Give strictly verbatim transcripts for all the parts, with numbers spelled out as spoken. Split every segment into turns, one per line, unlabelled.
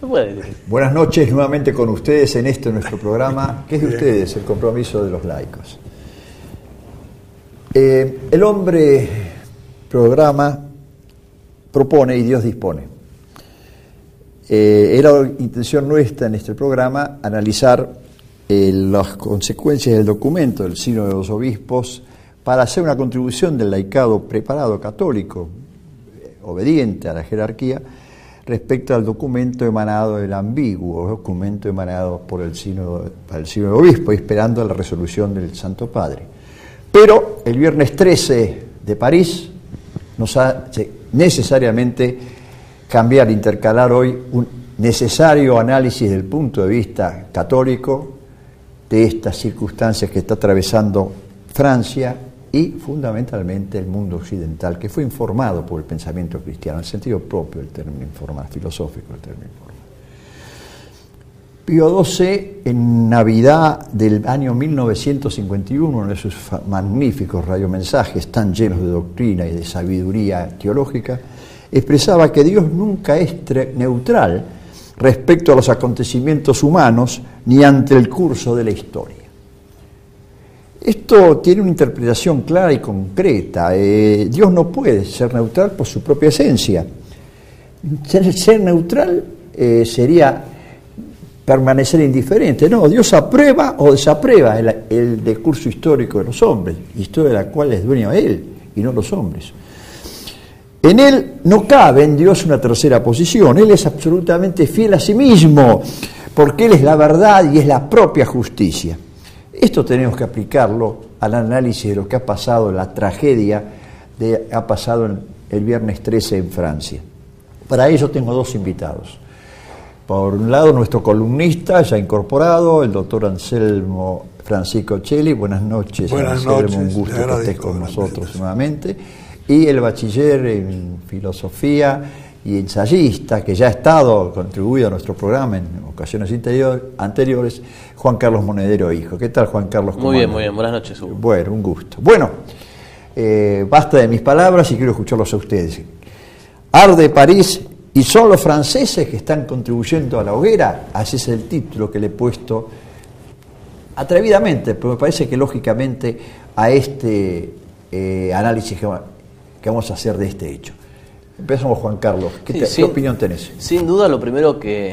puede.
Buenas noches nuevamente con ustedes en este nuestro programa, que es de ustedes, el compromiso de los laicos. Eh, el hombre programa, propone y Dios dispone. Eh, era intención nuestra en este programa analizar eh, las consecuencias del documento del Sínodo de los Obispos para hacer una contribución del laicado preparado católico, eh, obediente a la jerarquía, respecto al documento emanado, el ambiguo documento emanado por el Sínodo, el Sínodo de Obispos, esperando la resolución del Santo Padre. Pero el viernes trece de París nos hace necesariamente cambiar, intercalar hoy un necesario análisis del punto de vista católico de estas circunstancias que está atravesando Francia y fundamentalmente el mundo occidental, que fue informado por el pensamiento cristiano, en el sentido propio del término informar, filosófico del término informar. Pío doce, en Navidad del año mil novecientos cincuenta y uno, uno de sus magníficos radiomensajes tan llenos de doctrina y de sabiduría teológica, expresaba que Dios nunca es neutral respecto a los acontecimientos humanos ni ante el curso de la historia. Esto tiene una interpretación clara y concreta. Eh, Dios no puede ser neutral por su propia esencia. Ser, ser neutral eh, sería permanecer indiferente. No, Dios aprueba o desaprueba el, el decurso histórico de los hombres, historia de la cual es dueño Él y no los hombres. En Él no cabe en Dios una tercera posición. Él es absolutamente fiel a sí mismo, porque Él es la verdad y es la propia justicia. Esto tenemos que aplicarlo al análisis de lo que ha pasado, la tragedia de ha pasado en el viernes trece en Francia. Para ello tengo dos invitados. Por un lado, nuestro columnista ya incorporado, el doctor Anselmo Francisco Cheli. Buenas noches,
Buenas
Anselmo,
noches,
un gusto que estés con nosotros
noches.
nuevamente. Y el bachiller en filosofía y ensayista, que ya ha estado contribuido a nuestro programa en ocasiones interior, anteriores, Juan Carlos Monedero Hijo. ¿Qué tal, Juan Carlos?
Muy bien, muy bien. Buenas noches, Hugo.
Bueno, un gusto. Bueno, eh, basta de mis palabras y quiero escucharlos a ustedes. Arde París y son los franceses que están contribuyendo a la hoguera. Así es el título que le he puesto atrevidamente, pero me parece que lógicamente a este eh, análisis que, que vamos a hacer de este hecho. Empezamos, Juan Carlos. ¿Qué,
Sí,
te,
sin,
¿qué opinión tenés?
Sin duda, lo primero que,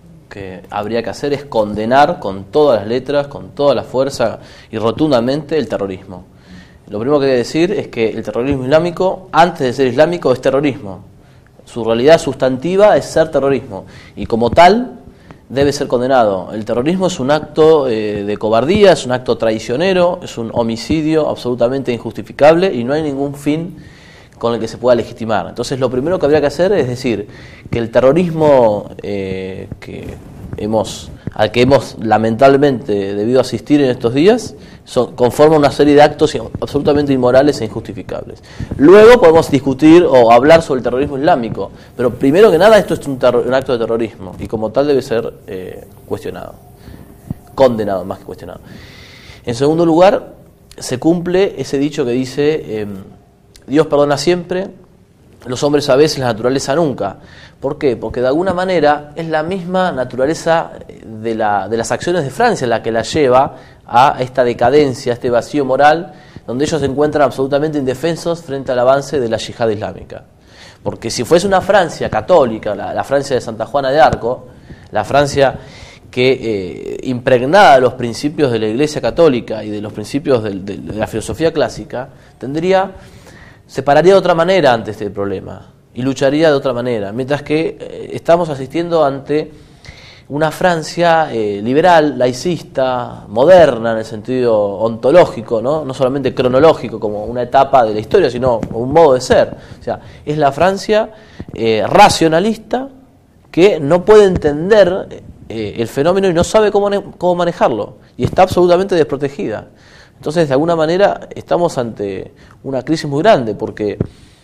que habría que hacer es condenar con todas las letras, con toda la fuerza y rotundamente el terrorismo. Lo primero que hay que decir es que el terrorismo islámico, antes de ser islámico, es terrorismo. Su realidad sustantiva es ser terrorismo y como tal debe ser condenado. El terrorismo es un acto eh, de cobardía, es un acto traicionero, es un homicidio absolutamente injustificable y no hay ningún fin con el que se pueda legitimar. Entonces lo primero que habría que hacer es decir que el terrorismo eh, que hemos, al que hemos lamentablemente debido asistir en estos días son, conforma una serie de actos absolutamente inmorales e injustificables. Luego podemos discutir o hablar sobre el terrorismo islámico, pero primero que nada esto es un, terror, un acto de terrorismo y como tal debe ser eh, cuestionado, condenado más que cuestionado. En segundo lugar, se cumple ese dicho que dice eh, Dios perdona siempre, los hombres a veces, la naturaleza nunca. ¿Por qué? Porque de alguna manera es la misma naturaleza de, la, de las acciones de Francia la que la lleva a esta decadencia, a este vacío moral, donde ellos se encuentran absolutamente indefensos frente al avance de la yihad islámica. Porque si fuese una Francia católica, la, la Francia de Santa Juana de Arco, la Francia que eh, impregnada de los principios de la Iglesia católica y de los principios de, de, de la filosofía clásica, tendría... se pararía de otra manera ante este problema y lucharía de otra manera, mientras que eh, estamos asistiendo ante una Francia eh, liberal, laicista, moderna en el sentido ontológico, ¿no? No solamente cronológico como una etapa de la historia, sino un modo de ser. O sea, es la Francia eh, racionalista que no puede entender eh, el fenómeno y no sabe cómo, cómo manejarlo y está absolutamente desprotegida. Entonces, de alguna manera, estamos ante una crisis muy grande, porque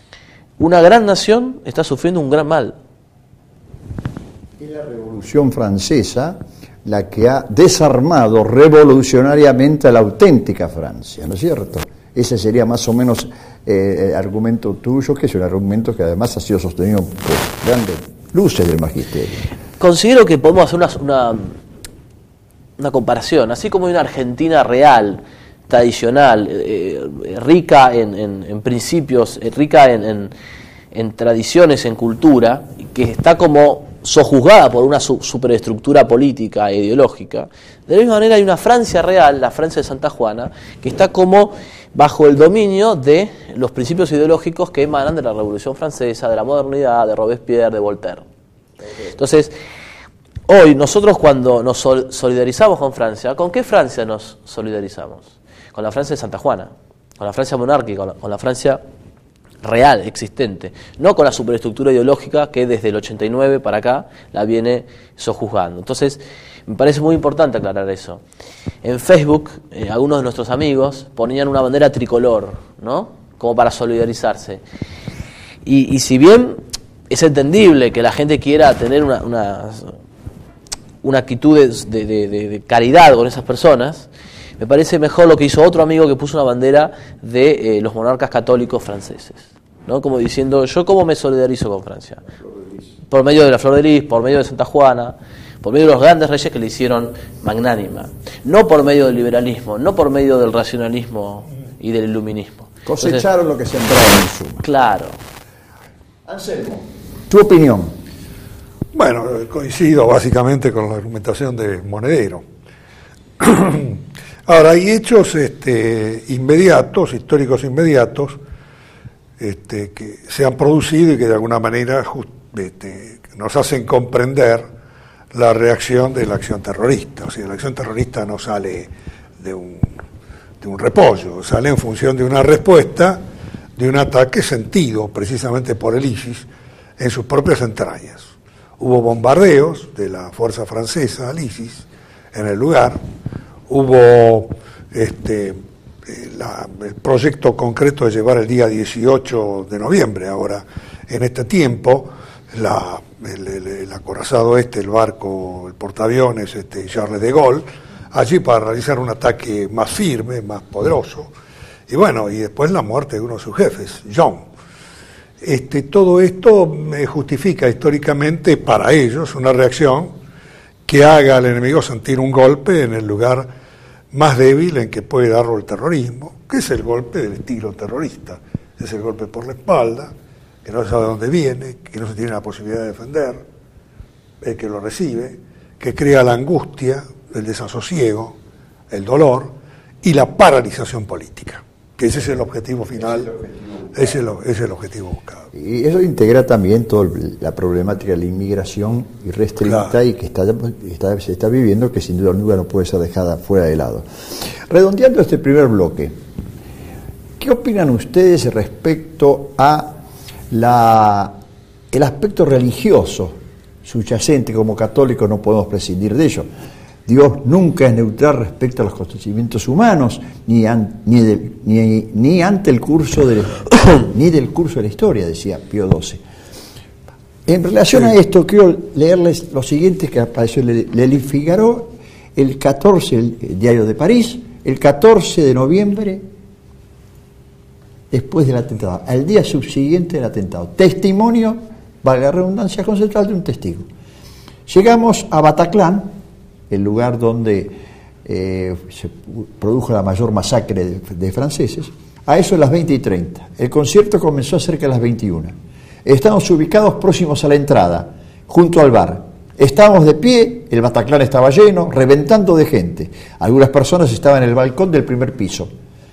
una gran nación está sufriendo un gran mal.
Es la Revolución Francesa la que ha desarmado revolucionariamente a la auténtica Francia, ¿no es cierto? Ese sería más o menos eh, el argumento tuyo, que es un argumento que además ha sido sostenido por grandes luces del magisterio.
considero que podemos hacer una, una, una comparación. Así como hay una Argentina real, tradicional, eh, rica en, en, en principios, eh, rica en, en, en tradiciones, en cultura, que está como sojuzgada por una su, superestructura política e ideológica, de la misma manera hay una Francia real, la Francia de Santa Juana, que está como bajo el dominio de los principios ideológicos que emanan de la Revolución Francesa, de la modernidad, de Robespierre, de Voltaire. Entonces, hoy nosotros cuando nos solidarizamos con Francia, ¿con qué Francia nos solidarizamos? Con la Francia de Santa Juana, con la Francia monárquica, con la, con la Francia real, existente, no con la superestructura ideológica que desde el ochenta y nueve para acá la viene sojuzgando. Entonces, me parece muy importante aclarar eso. En Facebook, eh, algunos de nuestros amigos ponían una bandera tricolor, ¿no? Como para solidarizarse. Y, y si bien es entendible que la gente quiera tener una, una, una actitud de, de, de, de caridad con esas personas, me parece mejor lo que hizo otro amigo que puso una bandera de eh, los monarcas católicos franceses, ¿no? Como diciendo, ¿yo cómo me solidarizo con Francia? Por medio de la Flor de Lis, por medio de Santa Juana, por medio de los grandes reyes que le hicieron magnánima, no por medio del liberalismo, no por medio del racionalismo y del iluminismo.
Cosecharon Entonces, lo que sembraron en suma.
Claro.
Anselmo, tu opinión.
Bueno, coincido básicamente con la argumentación de Monedero. Ahora, hay hechos este, inmediatos, históricos inmediatos, este, que se han producido y que de alguna manera just, este, nos hacen comprender la reacción de la acción terrorista. O sea, la acción terrorista no sale de un, de un repollo, sale en función de una respuesta de un ataque sentido precisamente por el ISIS en sus propias entrañas. Hubo bombardeos de la fuerza francesa al ISIS en el lugar, hubo este, la, el proyecto concreto de llevar el día dieciocho de noviembre, ahora en este tiempo, la, el, el, el acorazado este, el barco, el portaaviones este, Charles de Gaulle, allí para realizar un ataque más firme, más poderoso, y bueno, y después la muerte de uno de sus jefes, John. Este, todo esto me justifica históricamente para ellos una reacción que haga al enemigo sentir un golpe en el lugar más débil en que puede darlo el terrorismo, que es el golpe del estilo terrorista, es el golpe por la espalda, que no sabe de dónde viene, que no se tiene la posibilidad de defender, el que lo recibe, que crea la angustia, el desasosiego, el dolor y la paralización política, que ese es el objetivo final, ese es el, ese es el objetivo buscado.
Y eso integra también toda la problemática de la inmigración irrestricta, claro, y que está, está, se está viviendo, que sin duda alguna no puede ser dejada fuera de lado. Redondeando este primer bloque, ¿qué opinan ustedes respecto a la, el aspecto religioso subyacente? Como católicos no podemos prescindir de ello. Dios nunca es neutral respecto a los acontecimientos humanos, ni, an, ni, de, ni, ni ante el curso de, ni del curso de la historia, decía Pío doce. En relación a esto, quiero leerles lo siguiente que apareció en Le Figaro, el catorce, el diario de París, el catorce de noviembre, después del atentado, al día subsiguiente del atentado. Testimonio, valga la redundancia conceptual, de un testigo. Llegamos a Bataclan, el lugar donde eh, se produjo la mayor masacre de, de franceses, a eso a las veinte y treinta. El concierto comenzó cerca de las veintiuna. Estamos ubicados próximos a la entrada, junto al bar. Estábamos de pie, el Bataclan estaba lleno, reventando de gente. Algunas personas estaban en el balcón del primer piso.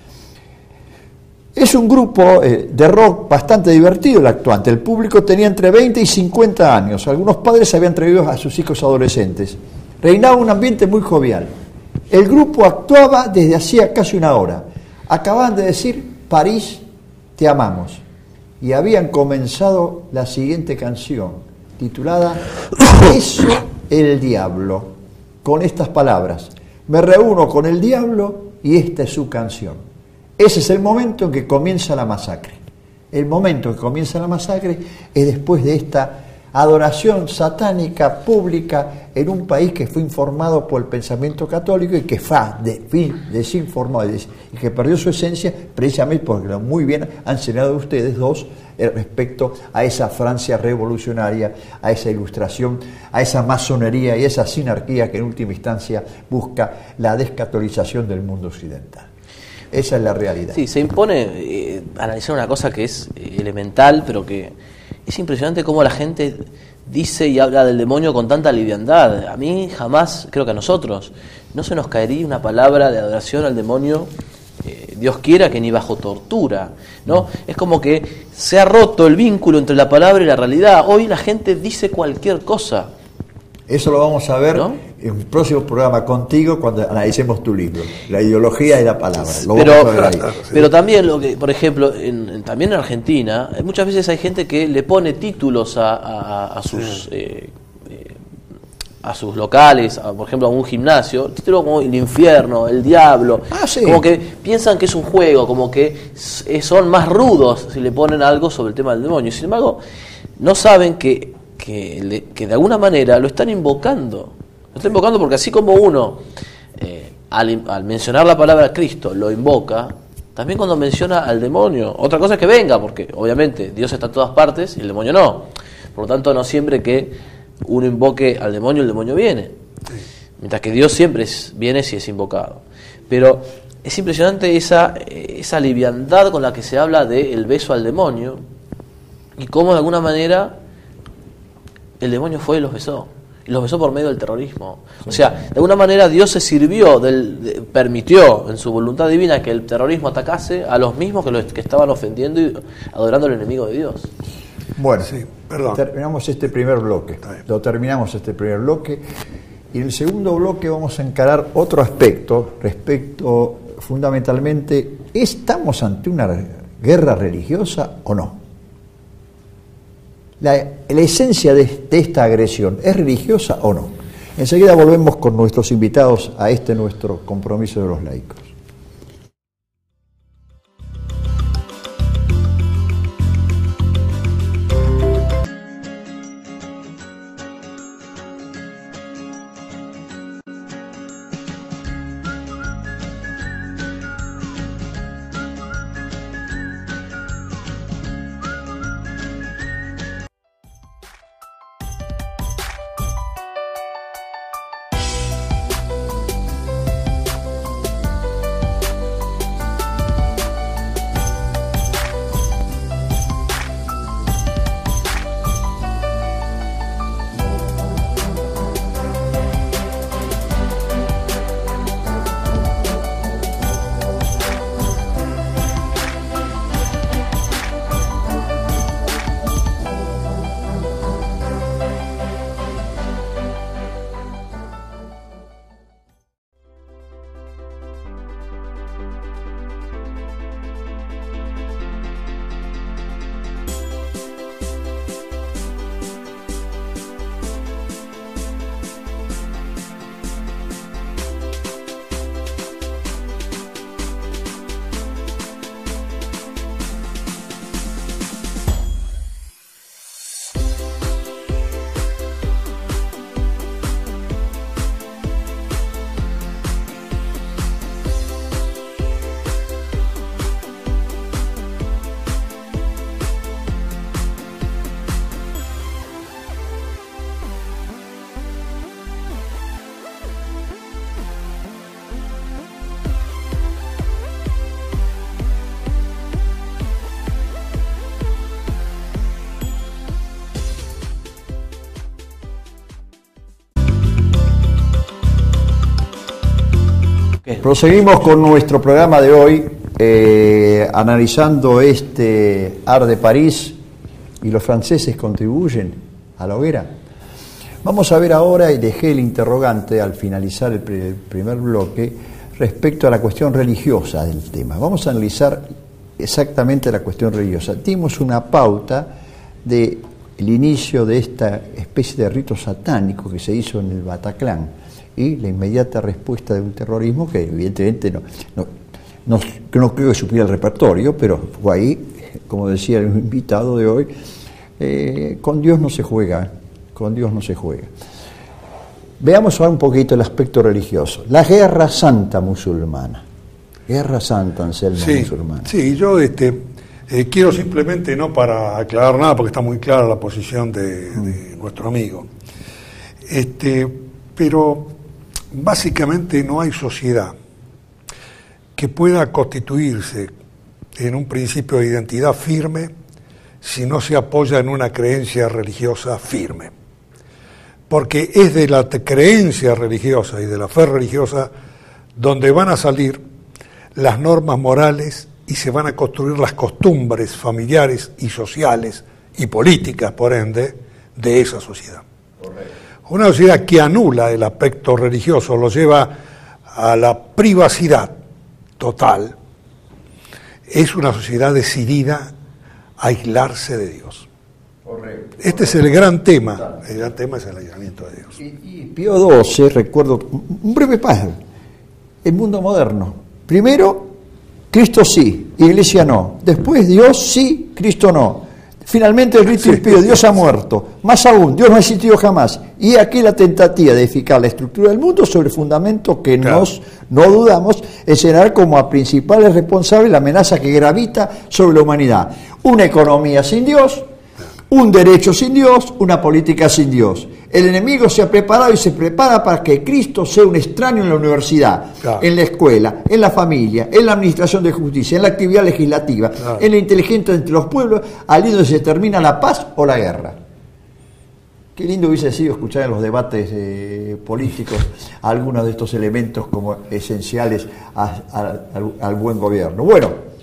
Es un grupo eh, de rock bastante divertido el actuante. El público tenía entre veinte y cincuenta años. Algunos padres habían traído a sus hijos adolescentes. Reinaba un ambiente muy jovial. El grupo actuaba desde hacía casi una hora. Acababan de decir, París, te amamos. Y habían comenzado la siguiente canción, titulada Eso el diablo, con estas palabras: me reúno con el diablo y esta es su canción. Ese es el momento en que comienza la masacre. El momento en que comienza la masacre es después de esta adoración satánica pública en un país que fue informado por el pensamiento católico y que fue de, desinformado y que perdió su esencia precisamente porque muy bien han señalado ustedes dos respecto a esa Francia revolucionaria, a esa ilustración, a esa masonería y esa sinarquía que en última instancia busca la descatolización del mundo occidental. Esa es la realidad.
Sí, se impone eh, analizar una cosa que es eh, elemental, pero que es impresionante cómo la gente dice y habla del demonio con tanta liviandad. A mí jamás, creo que a nosotros, no se nos caería una palabra de adoración al demonio, eh, Dios quiera que ni bajo tortura, ¿no? Es como que se ha roto el vínculo entre la palabra y la realidad. Hoy la gente dice cualquier cosa.
Eso lo vamos a ver, ¿no?, en un próximo programa contigo cuando analicemos tu libro, La ideología y la palabra. Lo
pero,
vamos a ver ahí.
Pero también, lo que, por ejemplo, en, en, también en Argentina, muchas veces hay gente que le pone títulos a, a, a sus... Eh, eh, a sus locales, a, por ejemplo a un gimnasio, título como el infierno, el diablo,
ah, sí.
Como que piensan que es un juego, como que son más rudos si le ponen algo sobre el tema del demonio. Sin embargo, no saben que, que, le, que de alguna manera lo están invocando. Lo están invocando porque así como uno, eh, al, al mencionar la palabra Cristo, lo invoca, también cuando menciona al demonio. Otra cosa es que venga, porque obviamente Dios está en todas partes y el demonio no. Por lo tanto, no siempre que uno invoque al demonio, el demonio viene. Mientras que Dios siempre es, viene si es invocado. Pero es impresionante esa, esa liviandad con la que se habla del beso al demonio y cómo de alguna manera el demonio fue y los besó. Y los besó por medio del terrorismo. O sea, de alguna manera Dios se sirvió, del, de, permitió en su voluntad divina que el terrorismo atacase a los mismos que, los, que estaban ofendiendo y adorando al enemigo de Dios.
Bueno, sí, perdón. Terminamos este primer bloque. Lo terminamos este primer bloque. Y en el segundo bloque vamos a encarar otro aspecto, respecto fundamentalmente, ¿estamos ante una guerra religiosa o no? La, la esencia de, de esta agresión, ¿es religiosa o no? Enseguida volvemos con nuestros invitados a este nuestro compromiso de los laicos. Proseguimos con nuestro programa de hoy, eh, analizando este Ars de París y los franceses contribuyen a la hoguera. Vamos a ver ahora, y dejé el interrogante al finalizar el, pre, el primer bloque, respecto a la cuestión religiosa del tema. Vamos a analizar exactamente la cuestión religiosa. Dimos una pauta del inicio de esta especie de rito satánico que se hizo en el Bataclan, y la inmediata respuesta de un terrorismo que evidentemente no, no, no, no creo que supiera el repertorio, pero fue ahí, como decía el invitado de hoy, Eh, con Dios no se juega, con Dios no se juega. Veamos ahora un poquito el aspecto religioso. La guerra santa musulmana. Guerra santa, Anselmo,
sí,
musulmana.
Sí, yo este, eh, quiero simplemente, no para aclarar nada, porque está muy clara la posición de, de nuestro amigo, este, pero básicamente no hay sociedad que pueda constituirse en un principio de identidad firme si no se apoya en una creencia religiosa firme. Porque es de la creencia religiosa y de la fe religiosa donde van a salir las normas morales y se van a construir las costumbres familiares y sociales y políticas, por ende, de esa sociedad. Correcto. Una sociedad que anula el aspecto religioso, lo lleva a la privacidad total, es una sociedad decidida a aislarse de Dios. Correcto. Este es el gran tema, el gran tema es el aislamiento de Dios.
Y, y Pío doce, recuerdo, un breve paso, el mundo moderno. Primero, Cristo sí, Iglesia no. Después, Dios sí, Cristo no. Finalmente el rito impío, Dios ha muerto. Más aún, Dios no ha existido jamás. Y aquí la tentativa de edificar la estructura del mundo sobre fundamentos que claro. nos, no dudamos, enseñar como a principales responsables la amenaza que gravita sobre la humanidad. Una economía sin Dios, un derecho sin Dios, una política sin Dios. El enemigo se ha preparado y se prepara para que Cristo sea un extraño en la universidad, claro. en la escuela, en la familia, en la administración de justicia, en la actividad legislativa, claro. en la inteligencia entre los pueblos, allí donde se termina la paz o la guerra. Qué lindo hubiese sido escuchar en los debates eh, políticos algunos de estos elementos como esenciales a, a, al, al buen gobierno. Bueno,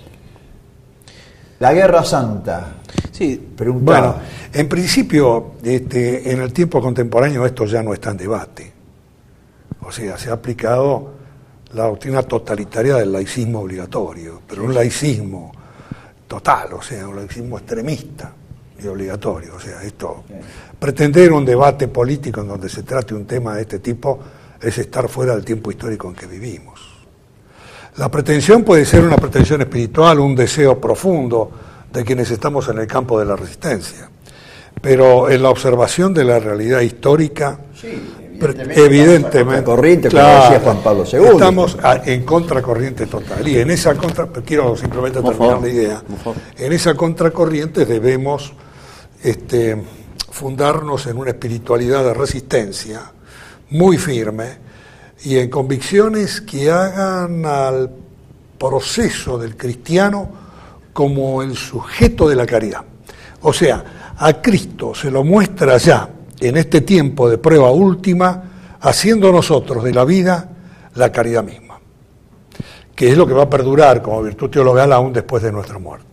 la Guerra Santa.
Sí, bueno, en principio, este, en el tiempo contemporáneo esto ya no está en debate. O sea, se ha aplicado la doctrina totalitaria del laicismo obligatorio, pero un laicismo total, o sea, un laicismo extremista y obligatorio. O sea, esto, pretender un debate político en donde se trate un tema de este tipo es estar fuera del tiempo histórico en que vivimos. La pretensión puede ser una pretensión espiritual, un deseo profundo de quienes estamos en el campo de la resistencia. Pero en la observación de la realidad histórica, sí, evidentemente, evidentemente
corriente,
claro,
como decía Juan Pablo segundo.
Estamos a, en contracorriente total. Y en esa contra, quiero simplemente terminar la idea, en esa contracorriente debemos este, fundarnos en una espiritualidad de resistencia muy firme y en convicciones que hagan al proceso del cristiano como el sujeto de la caridad. O sea, a Cristo se lo muestra ya, en este tiempo de prueba última, haciendo nosotros de la vida la caridad misma, que es lo que va a perdurar como virtud teologal aún después de nuestra muerte.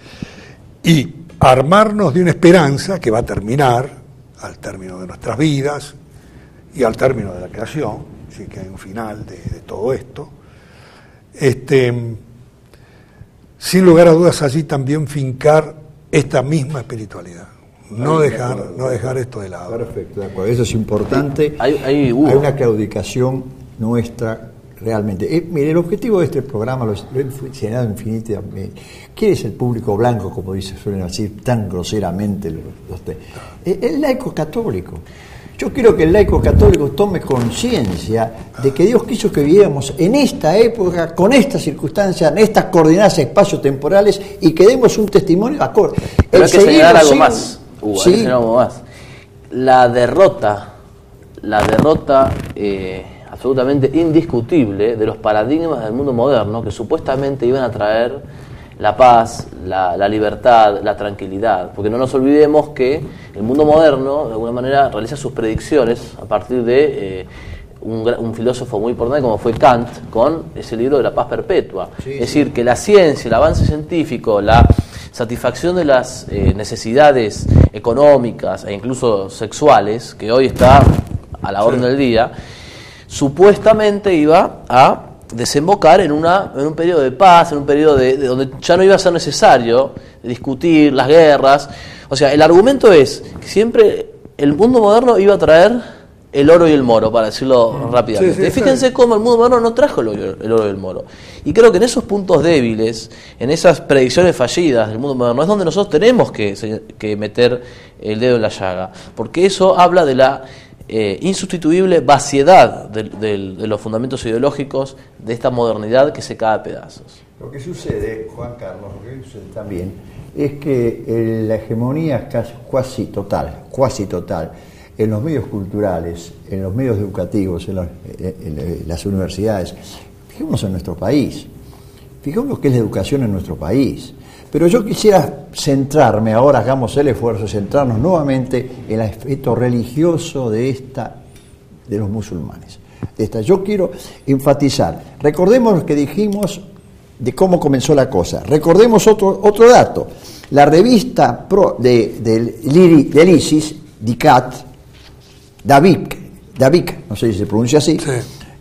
Y armarnos de una esperanza que va a terminar al término de nuestras vidas y al término de la creación, así que hay un final de, de todo esto. Este... Sin lugar a dudas, allí también fincar esta misma espiritualidad. No
Ay,
dejar,
de acuerdo,
no dejar esto de lado.
Perfecto, de acuerdo. Eso es importante.
Hay, hay, uh.
hay una claudicación nuestra realmente. Eh, mire, el objetivo de este programa lo, lo he enseñado infinitamente. ¿Quién es el público blanco, como dice, suelen decir tan groseramente los, los te... eh, el laico católico. Yo quiero que el laico católico tome conciencia de que Dios quiso que viviéramos en esta época, con estas circunstancias, en estas coordenadas espacio-temporales y que demos un testimonio acorde.
Pero hay que señalar algo más. Uh, ¿sí? Hay que señalar algo más. La derrota, la derrota eh, absolutamente indiscutible de los paradigmas del mundo moderno que supuestamente iban a traer la paz, la, la libertad, la tranquilidad, porque no nos olvidemos que el mundo moderno de alguna manera realiza sus predicciones a partir de eh, un, un filósofo muy importante como fue Kant con ese libro de la paz perpetua. Sí, es decir, que la ciencia, el avance científico, la satisfacción de las eh, necesidades económicas e incluso sexuales, que hoy está a la orden sí. del día, supuestamente iba a desembocar en una en un periodo de paz, en un periodo de, de donde ya no iba a ser necesario discutir las guerras. O sea, el argumento es que siempre el mundo moderno iba a traer el oro y el moro, para decirlo mm. rápidamente.
Sí, sí,
Fíjense sí. cómo el mundo moderno no trajo el oro, el oro y el moro. Y creo que en esos puntos débiles, en esas predicciones fallidas del mundo moderno, es donde nosotros tenemos que, que meter el dedo en la llaga. Porque eso habla de la eh, insustituible vaciedad de, de, de los fundamentos ideológicos de esta modernidad que se cae a pedazos.
Lo que sucede, Juan Carlos, lo que sucede también, es que eh, la hegemonía es casi, cuasi total, cuasi total, en los medios culturales, en los medios educativos, en, los, en, en las universidades. Fijémonos en nuestro país, fijémonos qué es la educación en nuestro país. Pero yo quisiera centrarme, ahora hagamos el esfuerzo, centrarnos nuevamente en el aspecto religioso de esta, de los musulmanes. Esta, yo quiero enfatizar, recordemos lo que dijimos de cómo comenzó la cosa. Recordemos otro, otro dato. La revista pro de, de, del ISIS, DICAT, Davik, Davik, no sé si se pronuncia así, sí.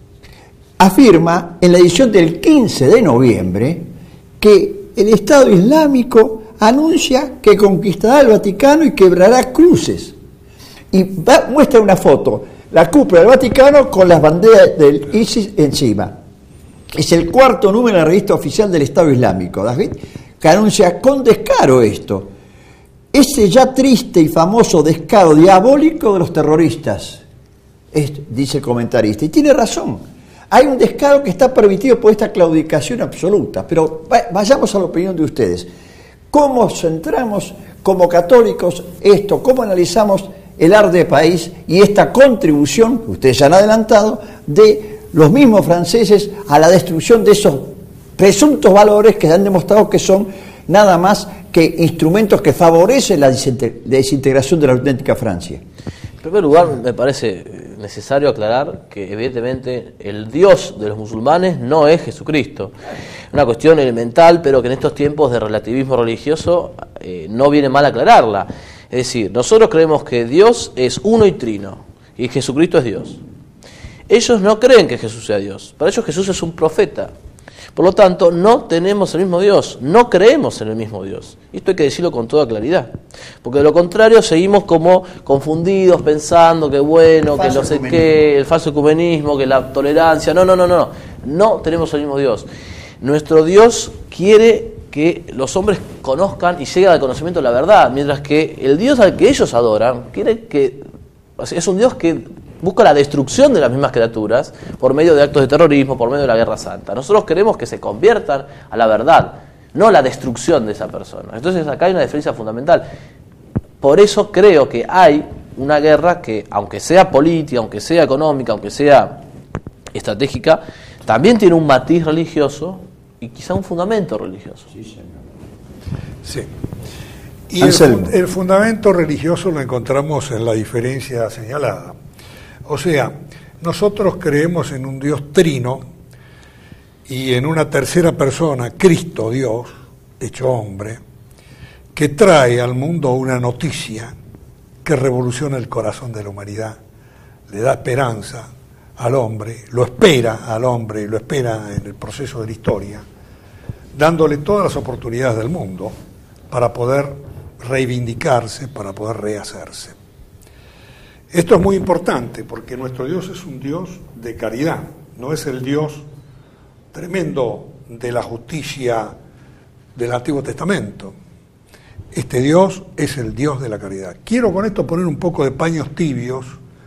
afirma en la edición del quince de noviembre que el Estado Islámico anuncia que conquistará el Vaticano y quebrará cruces. Y va, muestra una foto, la cúpula del Vaticano con las banderas del ISIS encima. Es el cuarto número de la revista oficial del Estado Islámico, David, que anuncia con descaro esto. Ese ya triste y famoso descaro diabólico de los terroristas, es, dice el comentarista, y tiene razón. Hay un descaro que está permitido por esta claudicación absoluta, pero vayamos a la opinión de ustedes. ¿Cómo centramos como católicos esto? ¿Cómo analizamos el arde país y esta contribución, que ustedes ya han adelantado, de los mismos franceses a la destrucción de esos presuntos valores que han demostrado que son nada más que instrumentos que favorecen la desintegración de la auténtica Francia?
En primer lugar, me parece necesario aclarar que evidentemente el Dios de los musulmanes no es Jesucristo. Una cuestión elemental, pero que en estos tiempos de relativismo religioso eh, no viene mal aclararla. Es decir, nosotros creemos que Dios es uno y trino, y Jesucristo es Dios. Ellos no creen que Jesús sea Dios. Para ellos Jesús es un profeta. Por lo tanto, no tenemos el mismo Dios, no creemos en el mismo Dios. Y esto hay que decirlo con toda claridad. Porque de lo contrario seguimos como confundidos, pensando que bueno, que no sé qué, el falso ecumenismo, que la tolerancia. No, no, no, no. No tenemos el mismo Dios. Nuestro Dios quiere que los hombres conozcan y lleguen al conocimiento de la verdad, mientras que el Dios al que ellos adoran quiere que es un Dios que busca la destrucción de las mismas criaturas por medio de actos de terrorismo, por medio de la guerra santa. Nosotros queremos que se conviertan a la verdad, no la destrucción de esa persona. Entonces acá hay una diferencia fundamental. Por eso creo que hay una guerra que, aunque sea política, aunque sea económica, aunque sea estratégica, también tiene un matiz religioso y quizá un fundamento religioso.
Sí, señor. Sí. Y el, el fundamento religioso lo encontramos en la diferencia señalada. O sea, nosotros creemos en un Dios trino y en una tercera persona, Cristo Dios, hecho hombre, que trae al mundo una noticia que revoluciona el corazón de la humanidad, le da esperanza al hombre, lo espera al hombre, lo espera en el proceso de la historia, dándole todas las oportunidades del mundo para poder reivindicarse, para poder rehacerse. Esto es muy importante porque nuestro Dios es un Dios de caridad, no es el Dios tremendo de la justicia del Antiguo Testamento. Este Dios es el Dios de la caridad. Quiero con esto poner un poco de paños tibios,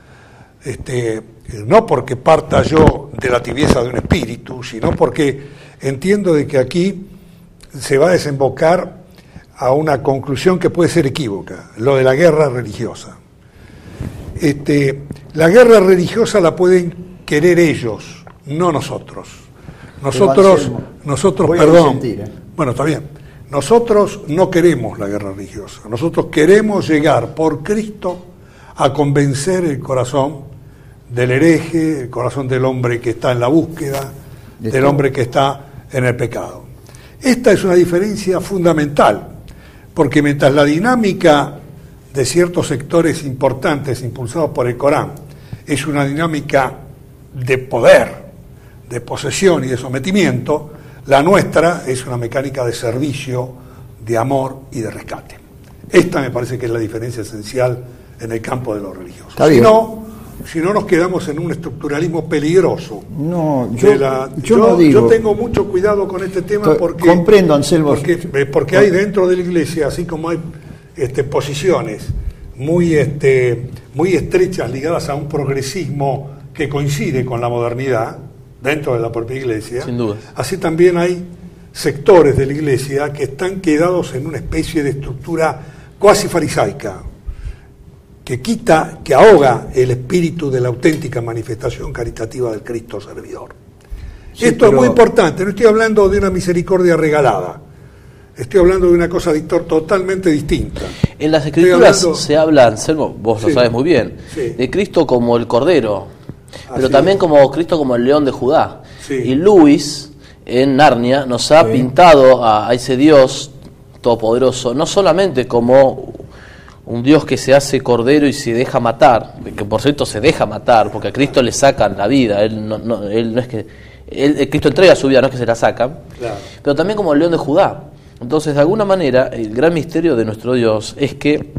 este, no porque parta yo de la tibieza de un espíritu, sino porque entiendo de que aquí se va a desembocar a una conclusión que puede ser equívoca, lo de la guerra religiosa. Este, la guerra religiosa la pueden querer ellos, no nosotros. Nosotros, nosotros, perdón, sentir, ¿eh? Bueno, está bien. Nosotros no queremos la guerra religiosa. Nosotros queremos llegar por Cristo a convencer el corazón del hereje, el corazón del hombre que está en la búsqueda, del hombre que está en el pecado. Esta es una diferencia fundamental, porque mientras la dinámica de ciertos sectores importantes impulsados por el Corán es una dinámica de poder, de posesión y de sometimiento, la nuestra es una mecánica de servicio, de amor y de rescate. Esta me parece que es la diferencia esencial en el campo de lo religioso.
Está bien.
Si no, si no nos quedamos en un estructuralismo peligroso.
No, yo,
la,
yo,
yo,
no digo,
yo tengo mucho cuidado con este tema porque
comprendo, Anselmo,
porque, porque hay dentro de la Iglesia, así como hay este, posiciones muy este, muy estrechas ligadas a un progresismo que coincide con la modernidad dentro de la propia Iglesia.
Sin duda.
Así también hay sectores de la Iglesia que están quedados en una especie de estructura cuasi farisaica, que quita, que ahoga el espíritu de la auténtica manifestación caritativa del Cristo servidor. Sí, Esto pero... es muy importante, no estoy hablando de una misericordia regalada, estoy hablando de una cosa totalmente distinta.
En las Escrituras hablando... se habla, Anselmo, vos sí, lo sabes muy bien,
sí.
de Cristo como el Cordero, pero
Así
también
es.
como Cristo como el León de Judá.
Sí.
Y Lewis, en Narnia, nos ha sí. pintado a, a ese Dios todopoderoso, no solamente como un Dios que se hace cordero y se deja matar, que por cierto se deja matar, porque a Cristo le sacan la vida, él no, no, él no es que, él, Cristo entrega su vida, no es que se la sacan,
claro.
pero también como el León de Judá. Entonces, de alguna manera, el gran misterio de nuestro Dios es que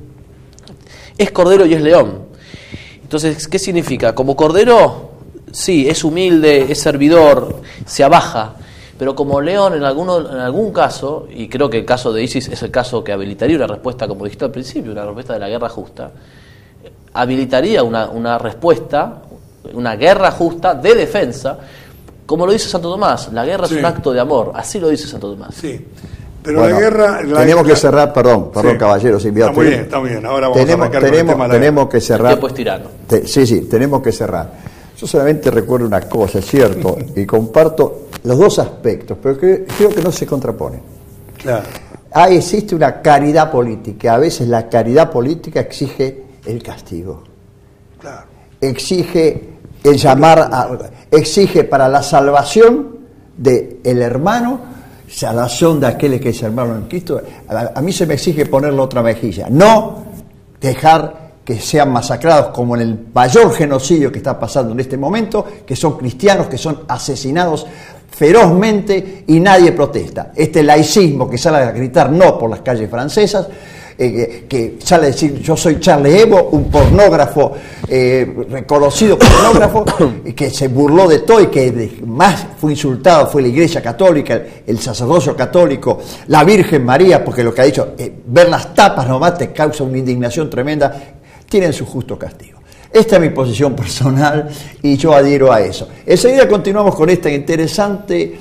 es cordero y es león. Entonces, ¿qué significa? Como cordero, sí, es humilde, es servidor, se abaja, pero como león en, alguno, en algún caso, y creo que el caso de Isis es el caso que habilitaría una respuesta, como dijiste al principio, una respuesta de la guerra justa, habilitaría una, una respuesta, una guerra justa de defensa, como lo dice Santo Tomás, la guerra sí. es un acto de amor, así lo dice Santo Tomás.
Sí, pero
bueno,
la guerra... La
tenemos
guerra,
que cerrar, perdón, perdón
sí.
caballeros,
está muy bien, está muy bien, ahora vamos
tenemos,
a arrancar
tenemos,
con el tema
tenemos que cerrar.
El tiempo es tirano.
Te, sí, sí, tenemos que cerrar. Yo solamente recuerdo una cosa, es cierto, y comparto los dos aspectos, pero que, creo que no se contraponen.
Claro.
Ah, existe una caridad política, a veces la caridad política exige el castigo.
Claro.
Exige el llamar, a, exige para la salvación del hermano, salvación de aquel que es hermano en Cristo, a, a mí se me exige ponerle otra mejilla, no dejar que sean masacrados como en el mayor genocidio que está pasando en este momento, que son cristianos que son asesinados ferozmente y nadie protesta. Este laicismo que sale a gritar no por las calles francesas, eh, que, que sale a decir yo soy Charles Hebdo, un pornógrafo, eh, reconocido pornógrafo, que se burló de todo y que más fue insultado fue la Iglesia Católica, el, el sacerdocio católico, la Virgen María, porque lo que ha dicho, eh, ver las tapas nomás te causa una indignación tremenda. Tienen su justo castigo. Esta es mi posición personal y yo adhiero a eso. Enseguida continuamos con esta interesante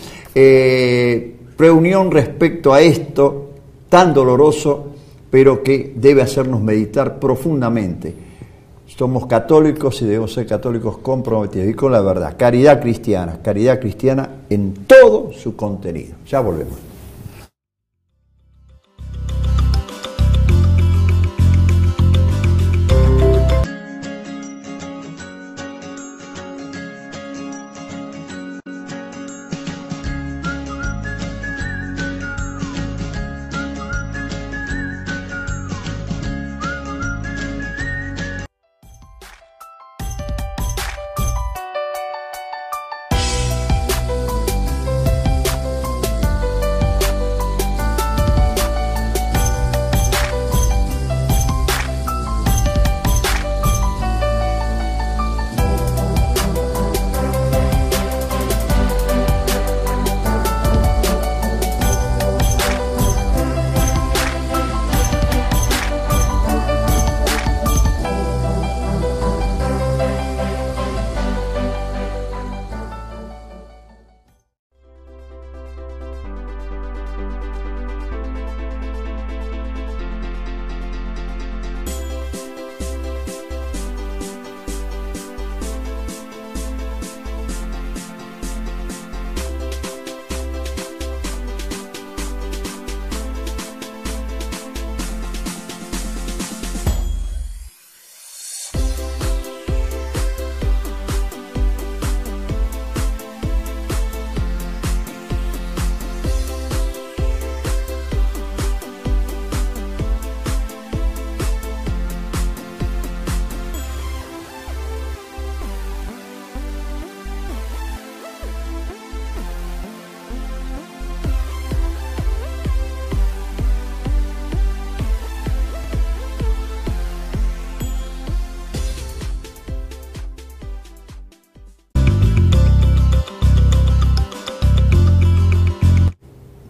eh, reunión respecto a esto tan doloroso, pero que debe hacernos meditar profundamente. Somos católicos y debemos ser católicos comprometidos y con la verdad. Caridad cristiana, caridad cristiana en todo su contenido. Ya volvemos.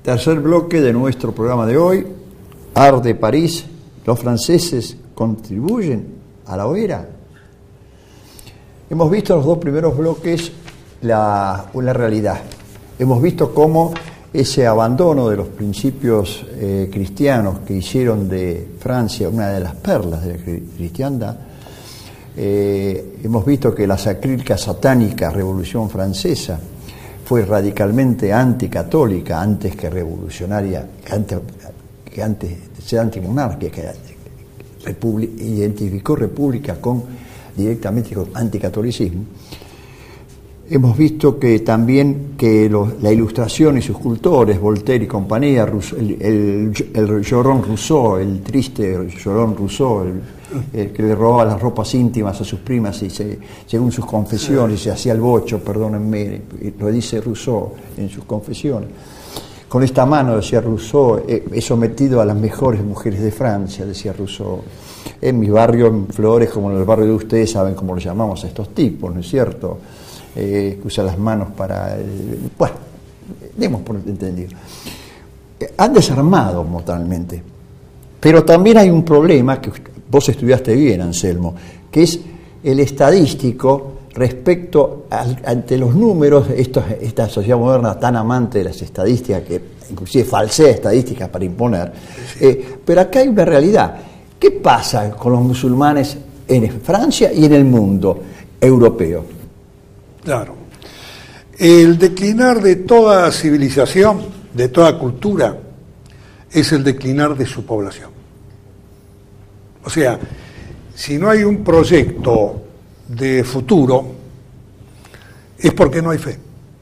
Tercer bloque de nuestro programa de hoy, Art de París, ¿los franceses contribuyen a la hoguera? Hemos visto en los dos primeros bloques la, una realidad. Hemos visto cómo ese abandono de los principios eh, cristianos que hicieron de Francia una de las perlas de la cristiandad. Eh, hemos visto que la sacrílega satánica Revolución Francesa fue radicalmente anticatólica antes que revolucionaria, que antes, que antes de ser antimonárquica, que identificó república con, directamente con anticatolicismo. Hemos visto que también que los, la Ilustración y sus cultores, Voltaire y compañía, Rousseau, el, el, el Joron Rousseau, el triste Joron Rousseau, el, el que le robaba las ropas íntimas a sus primas y se, según sus confesiones se hacía el bocho, perdónenme, lo dice Rousseau en sus confesiones. Con esta mano, decía Rousseau, he, he sometido a las mejores mujeres de Francia, decía Rousseau. En mi barrio, en Flores, como en el barrio de ustedes, saben cómo lo llamamos a estos tipos, ¿no es cierto? Eh, que usa las manos para... El, bueno, demos por entendido. Eh, han desarmado mortalmente. Pero también hay un problema que vos estudiaste bien, Anselmo, que es el estadístico respecto al, ante los números, estos, esta sociedad moderna tan amante de las estadísticas, que inclusive falsea estadísticas para imponer. Eh, pero acá hay una realidad. ¿Qué pasa con los musulmanes en Francia y en el mundo europeo?
Claro. El declinar de toda civilización, de toda cultura, es el declinar de su población. O sea, si no hay un proyecto de futuro, es porque no hay fe.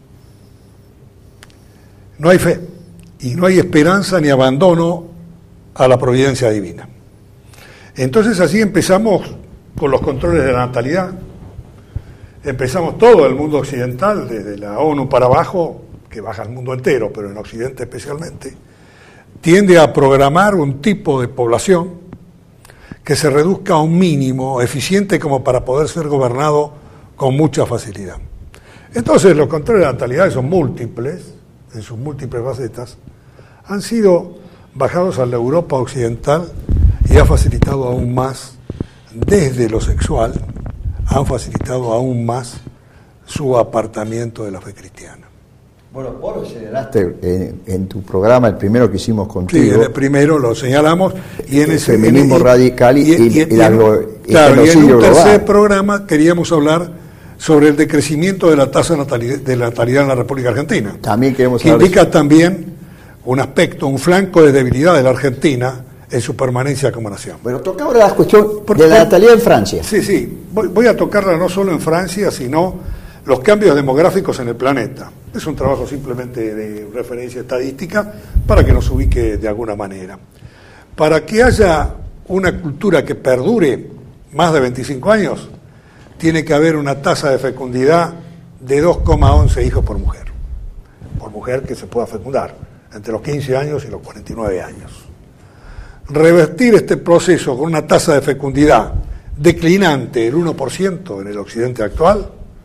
No hay fe. Y no hay esperanza ni abandono a la providencia divina. Entonces así empezamos con los controles de la natalidad. Empezamos todo el mundo occidental, desde la ONU para abajo, que baja al mundo entero, pero en Occidente especialmente, tiende a programar un tipo de población que se reduzca a un mínimo eficiente como para poder ser gobernado con mucha facilidad. Entonces los controles de natalidad, son múltiples, en sus múltiples facetas, han sido bajados a la Europa occidental y ha facilitado aún más, desde lo sexual, han facilitado aún más su apartamiento de la fe cristiana.
Bueno, vos lo señalaste en, en tu programa, el primero que hicimos contigo.
Sí, en el primero lo señalamos. Y en
el
ese
feminismo
y,
radical y, y, y, y, y, la,
y, claro, y en un tercer global. programa queríamos hablar sobre el decrecimiento de la tasa de natalidad en la República Argentina.
También queremos
que indica también un aspecto, un flanco de debilidad de la Argentina en su permanencia como nación.
Pero toca ahora la cuestión Porque, de la natalidad en Francia.
Sí, sí, voy, voy a tocarla no solo en Francia, sino los cambios demográficos en el planeta. Es un trabajo simplemente de referencia estadística para que nos ubique de alguna manera. Para que haya una cultura que perdure más de veinticinco años, tiene que haber una tasa de fecundidad de dos coma once hijos por mujer. Por mujer que se pueda fecundar, entre los quince años y los cuarenta y nueve años. Revertir este proceso con una tasa de fecundidad declinante del uno por ciento en el occidente actual,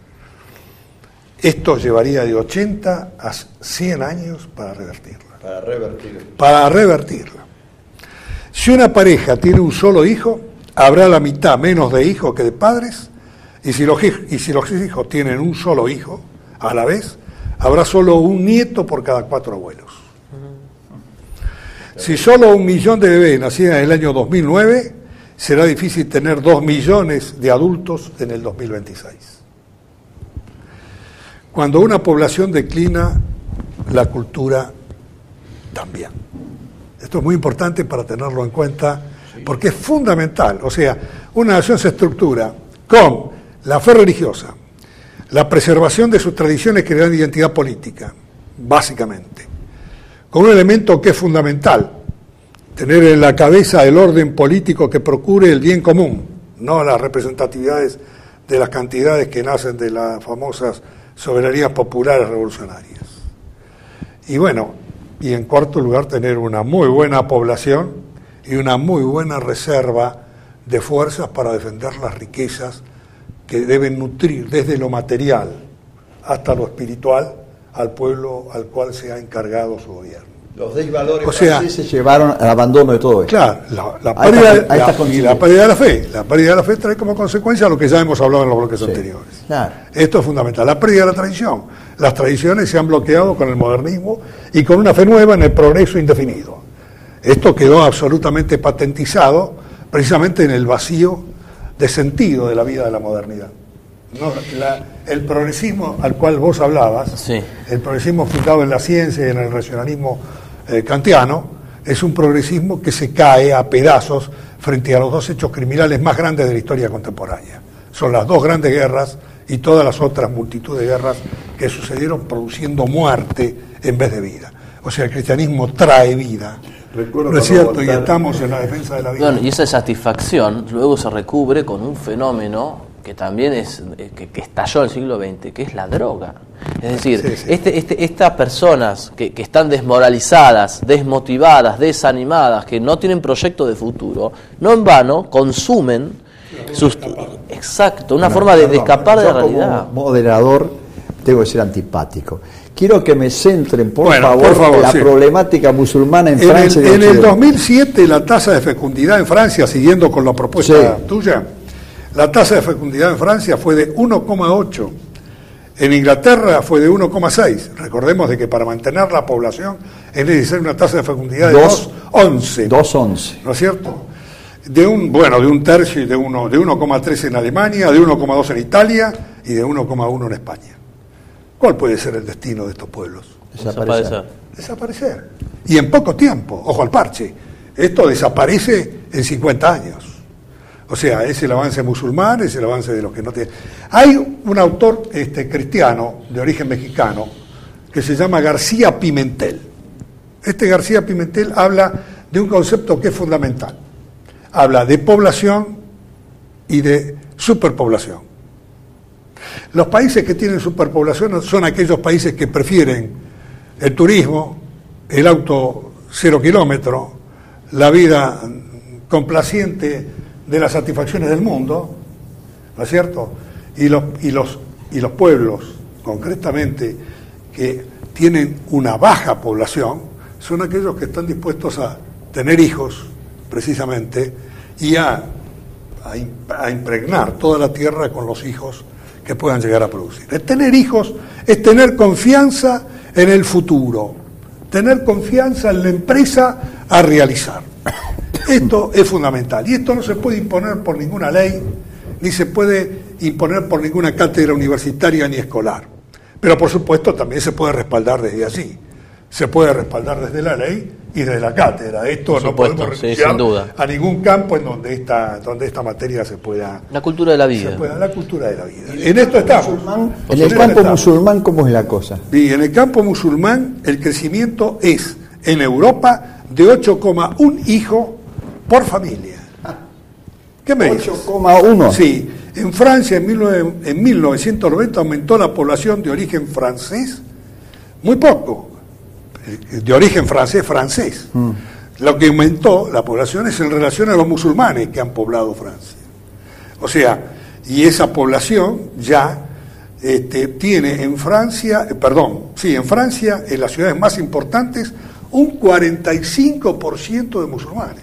esto llevaría de ochenta a cien años para revertirla.
Para revertirla.
Para revertirla. Si una pareja tiene un solo hijo, habrá la mitad menos de hijos que de padres, y si los, y si los hijos tienen un solo hijo, a la vez, habrá solo un nieto por cada cuatro abuelos. Si solo un millón de bebés nacían en el año dos mil nueve, será difícil tener dos millones de adultos en el dos mil veintiséis. Cuando una población declina, la cultura también. Esto es muy importante para tenerlo en cuenta, porque es fundamental. O sea, una nación se estructura con la fe religiosa, la preservación de sus tradiciones que le dan identidad política, básicamente, con un elemento que es fundamental, tener en la cabeza el orden político que procure el bien común, no las representatividades de las cantidades que nacen de las famosas soberanías populares revolucionarias. Y bueno, y en cuarto lugar, tener una muy buena población y una muy buena reserva de fuerzas para defender las riquezas que deben nutrir desde lo material hasta lo espiritual al pueblo al cual se ha encargado su gobierno.
Los desvalores
o sea,
franceses llevaron al abandono de todo esto.
Claro, la, la,
A
pérdida,
esta- a esta
la- y la pérdida de la fe. La pérdida de la fe trae como consecuencia lo que ya hemos hablado en los bloques
Sí,
anteriores.
claro.
Esto es fundamental. La pérdida de la tradición. Las tradiciones se han bloqueado con el modernismo y con una fe nueva en el progreso indefinido. Esto quedó absolutamente patentizado precisamente en el vacío de sentido de la vida de la modernidad. No, la- el progresismo al cual vos hablabas,
Sí.
el progresismo fundado en la ciencia y en el racionalismo eh, kantiano, es un progresismo que se cae a pedazos frente a los dos hechos criminales más grandes de la historia contemporánea. Son las dos grandes guerras y todas las otras multitud de guerras que sucedieron produciendo muerte en vez de vida. O sea, el cristianismo trae vida.
Recuerdo
¿No es
cuando
cierto? Y
votaron-
estamos en la defensa de la vida.
Bueno, y esa satisfacción luego se recubre con un fenómeno que también es eh, que, que estalló en el siglo veinte, que es la droga. Es decir,
Sí, sí.
Este, este, estas personas que, que están desmoralizadas, desmotivadas, desanimadas, que no tienen proyecto de futuro, no en vano consumen sus, exacto, una
No,
forma de, de
perdón,
escapar de
yo
la realidad.
Como moderador tengo que ser antipático. Quiero que me centren, por,
Bueno,
favor,
por favor,
en la
sí.
problemática musulmana en,
En
Francia.
el,
y
en el
Occidente.
dos mil siete la tasa de fecundidad en Francia, siguiendo con la propuesta
Sí.
tuya, la tasa de fecundidad en Francia fue de uno coma ocho, en Inglaterra fue de uno coma seis. Recordemos de que para mantener la población es necesaria una tasa de fecundidad de
Dos-
dos coma once,
dos once.
¿no es cierto? De un, bueno, de un tercio y de uno, de uno coma tres en Alemania, de uno coma dos en Italia y de uno coma uno en España. ¿Cuál puede ser el destino de estos pueblos?
Desaparecer.
Desaparecer.
Desaparecer. Y en poco tiempo, ojo al parche, esto desaparece en cincuenta años. O sea, es el avance musulmán, es el avance de los que no tienen. Hay un autor este, cristiano de origen mexicano que se llama García Pimentel. Este García Pimentel habla de un concepto que es fundamental. Habla de población y de superpoblación. Los países que tienen superpoblación son aquellos países que prefieren el turismo, el auto cero kilómetro, la vida complaciente de las satisfacciones del mundo, ¿no es cierto? Y los, y los, y los pueblos, concretamente, que tienen una baja población, son aquellos que están dispuestos a tener hijos, precisamente, y a, a, im- a impregnar toda la tierra con los hijos que puedan llegar a producir. El tener hijos es tener confianza en el futuro, tener confianza en la empresa a realizar. Esto es fundamental y esto no se puede imponer por ninguna ley, ni se puede imponer por ninguna cátedra universitaria ni escolar. Pero por supuesto también se puede respaldar desde allí. Se puede respaldar desde la ley y desde la cátedra. Esto
Por
no
supuesto,
podemos
sí,
renunciar
sin duda.
a ningún campo en donde esta, donde esta materia se pueda,
La cultura de la
se
vida.
pueda, la cultura de la vida. En esto estamos.
En el
esto
campo
estamos.
musulmán, ¿cómo es la cosa?
Y en el campo musulmán el crecimiento es en Europa de ocho coma uno hijos por familia. ¿Qué me dices?
ocho coma uno.
Sí, en Francia en, mil nueve- en mil novecientos noventa aumentó la población de origen francés muy poco, eh, de origen francés, francés. Lo que aumentó la población es en relación a los musulmanes que han poblado Francia. O sea, y esa población ya este, tiene en Francia, eh, perdón, sí, en Francia, en las ciudades más importantes, un cuarenta y cinco por ciento de musulmanes.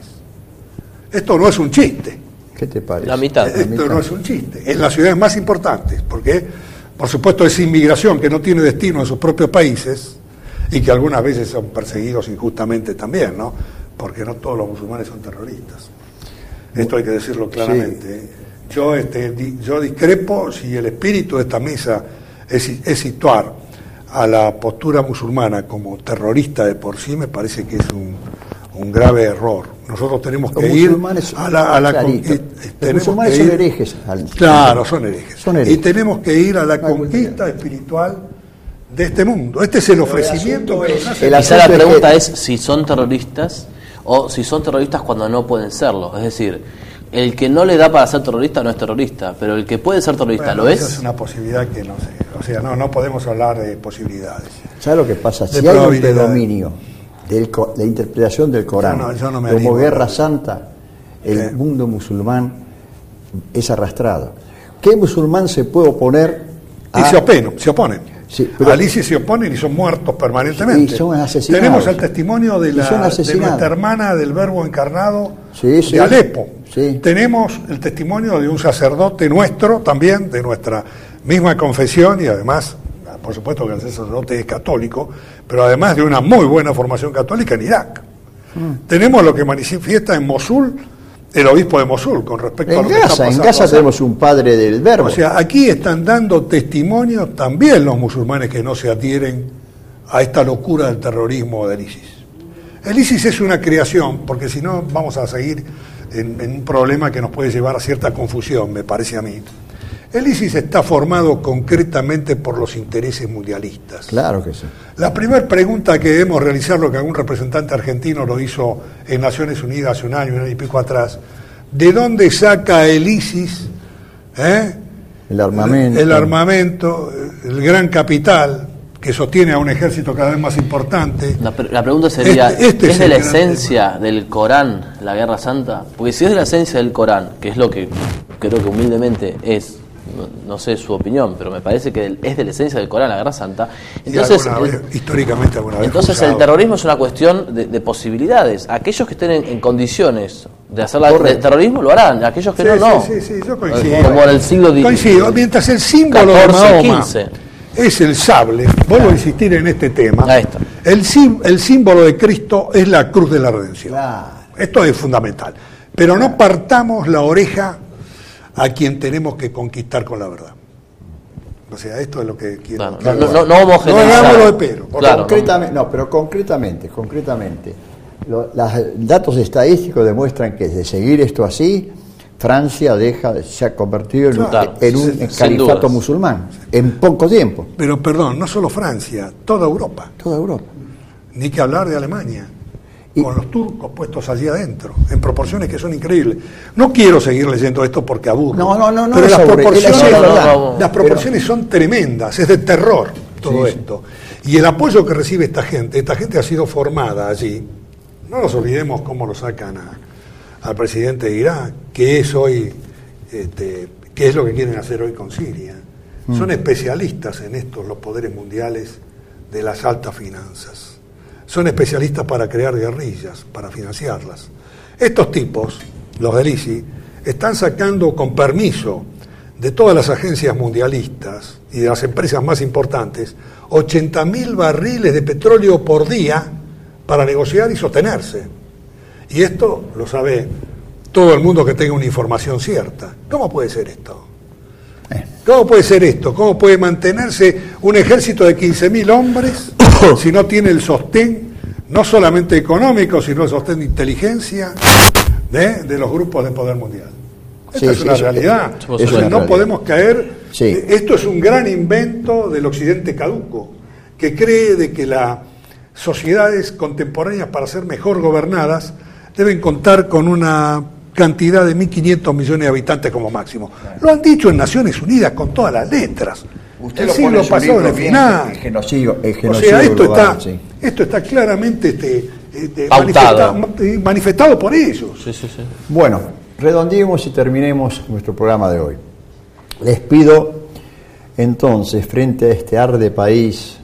Esto no es un chiste.
¿Qué te parece?
La mitad.
La
Esto
mitad.
no es un chiste. En las ciudades más importantes, porque, por supuesto, es inmigración que no tiene destino en sus propios países y que algunas veces son perseguidos injustamente también, ¿no? Porque no todos los musulmanes son terroristas. Esto hay que decirlo claramente. ¿eh? Yo, este, di- yo discrepo si el espíritu de esta mesa es, es situar a la postura musulmana como terrorista de por sí, me parece que es un, un grave error. Nosotros tenemos
Los
que ir
musulmanes,
a la... A la con-
clarito.
eh,
Los
tenemos
musulmanes
que
son
ir-
herejes. al-
Claro, son herejes.
Son herejes.
Y tenemos que ir a la
No hay
conquista espiritual de este mundo. Este es el ofrecimiento que nos hace.
el
Quizá la
asunto es
pregunta
que-
es si son terroristas o si son terroristas cuando no pueden serlo. Es decir, el que no le da para ser terrorista no es terrorista, pero el que puede ser terrorista
Bueno,
lo
esa
es.
es una posibilidad que no sé. O sea, no, no podemos hablar de posibilidades.
¿Sabes lo que pasa?
De
Si hay un
probabilidad.
predominio de la interpretación del Corán
Yo no- yo no me
como
animo.
guerra santa, el
¿Qué?
mundo musulmán es arrastrado. ¿Qué musulmán se puede oponer
Y
a...
se oponen, se oponen.
Sí, pero,
al ISIS se oponen y son muertos permanentemente.
Y son asesinados.
Tenemos el testimonio de, la, de nuestra hermana del Verbo encarnado
sí, sí,
de Alepo.
Sí.
Tenemos el testimonio de un sacerdote nuestro también, de nuestra misma confesión, y además, por supuesto que el sacerdote es católico, pero además de una muy buena formación católica en Irak. Mm. Tenemos lo que manifiesta en Mosul el obispo de Mosul con respecto
en
a lo
Gaza,
que está pasando.
En Gaza tenemos un padre del Verbo.
O sea, aquí están dando testimonio también los musulmanes que no se adhieren a esta locura del terrorismo del ISIS. El ISIS es una creación, porque si no vamos a seguir en, en un problema que nos puede llevar a cierta confusión, me parece a mí. El ISIS está formado concretamente por los intereses mundialistas.
Claro que sí.
La primera pregunta que debemos realizar, lo que algún representante argentino lo hizo en Naciones Unidas hace un año, un año y pico atrás, ¿de dónde saca el ISIS eh?
el armamento,
el, el armamento, el gran capital que sostiene a un ejército cada vez más importante?
La, la pregunta sería, este, este ¿es, es de la esencia tema. del Corán la Guerra Santa? Porque si es de la esencia del Corán, que es lo que creo que humildemente es, no, no sé su opinión, pero me parece que es de la esencia del Corán la Guerra Santa, entonces
alguna vez, el, históricamente alguna vez
entonces el terrorismo es una cuestión de, de posibilidades. Aquellos que estén en, en condiciones de hacer la, el terrorismo lo harán, aquellos que sí, no, no.
Sí, sí, sí, yo coincido.
Como en el siglo dieciséis.
Coincido, mientras el símbolo
catorce,
de Mahoma
quince
es el sable, vuelvo a insistir en este tema,
Ahí está.
El, sim, el símbolo de Cristo es la cruz de la redención.
Claro.
Esto es fundamental. Pero no partamos la oreja a quien tenemos que conquistar con la verdad. O sea, esto es lo que quiero.
Claro. No, no, no homogeneizar.
No hagámoslo de pero.
Claro, concretamente, no, pero concretamente, concretamente, lo, los datos estadísticos demuestran que de seguir esto así, Francia deja, se ha convertido en, claro, en un en califato musulmán en poco tiempo.
Pero perdón, no solo Francia, toda Europa.
Toda Europa.
Ni que hablar de Alemania, y, con los turcos puestos allí adentro, en proporciones que son increíbles. No quiero seguir leyendo esto porque aburro.
No, no, no, no.
Pero las
sobre,
proporciones,
no, no,
no, las proporciones pero, son tremendas, es de terror todo sí, esto. Sí. Y el apoyo que recibe esta gente, esta gente ha sido formada allí. No nos olvidemos cómo lo sacan a, al presidente de Irak, que es hoy, este, que es lo que quieren hacer hoy con Siria. Mm. Son especialistas en esto, los poderes mundiales de las altas finanzas. Son especialistas para crear guerrillas, para financiarlas. Estos tipos, los del ISIS, están sacando con permiso de todas las agencias mundialistas y de las empresas más importantes ochenta mil barriles de petróleo por día para negociar y sostenerse. Y esto lo sabe todo el mundo que tenga una información cierta. ¿Cómo puede ser esto? ¿Cómo puede ser esto? ¿Cómo puede mantenerse un ejército de quince mil hombres si no tiene el sostén, no solamente económico, sino el sostén de inteligencia de, de los grupos de poder mundial? Esta sí, es una sí, realidad. Es, es una no realidad. Podemos caer. Sí. Esto es un gran invento del occidente caduco, que cree de que las sociedades contemporáneas, para ser mejor gobernadas, deben contar con una cantidad de mil quinientos millones de habitantes como máximo. Lo han dicho en Naciones Unidas con todas las letras.
Usted
el
lo
siglo pasado de final.
El genocidio, el genocidio
o sea, esto
global,
está,
sí.
esto está claramente este, este, manifestado, manifestado por ellos.
Sí, sí, sí.
Bueno, redondeemos y terminemos nuestro programa de hoy. Les pido entonces, frente a este arde país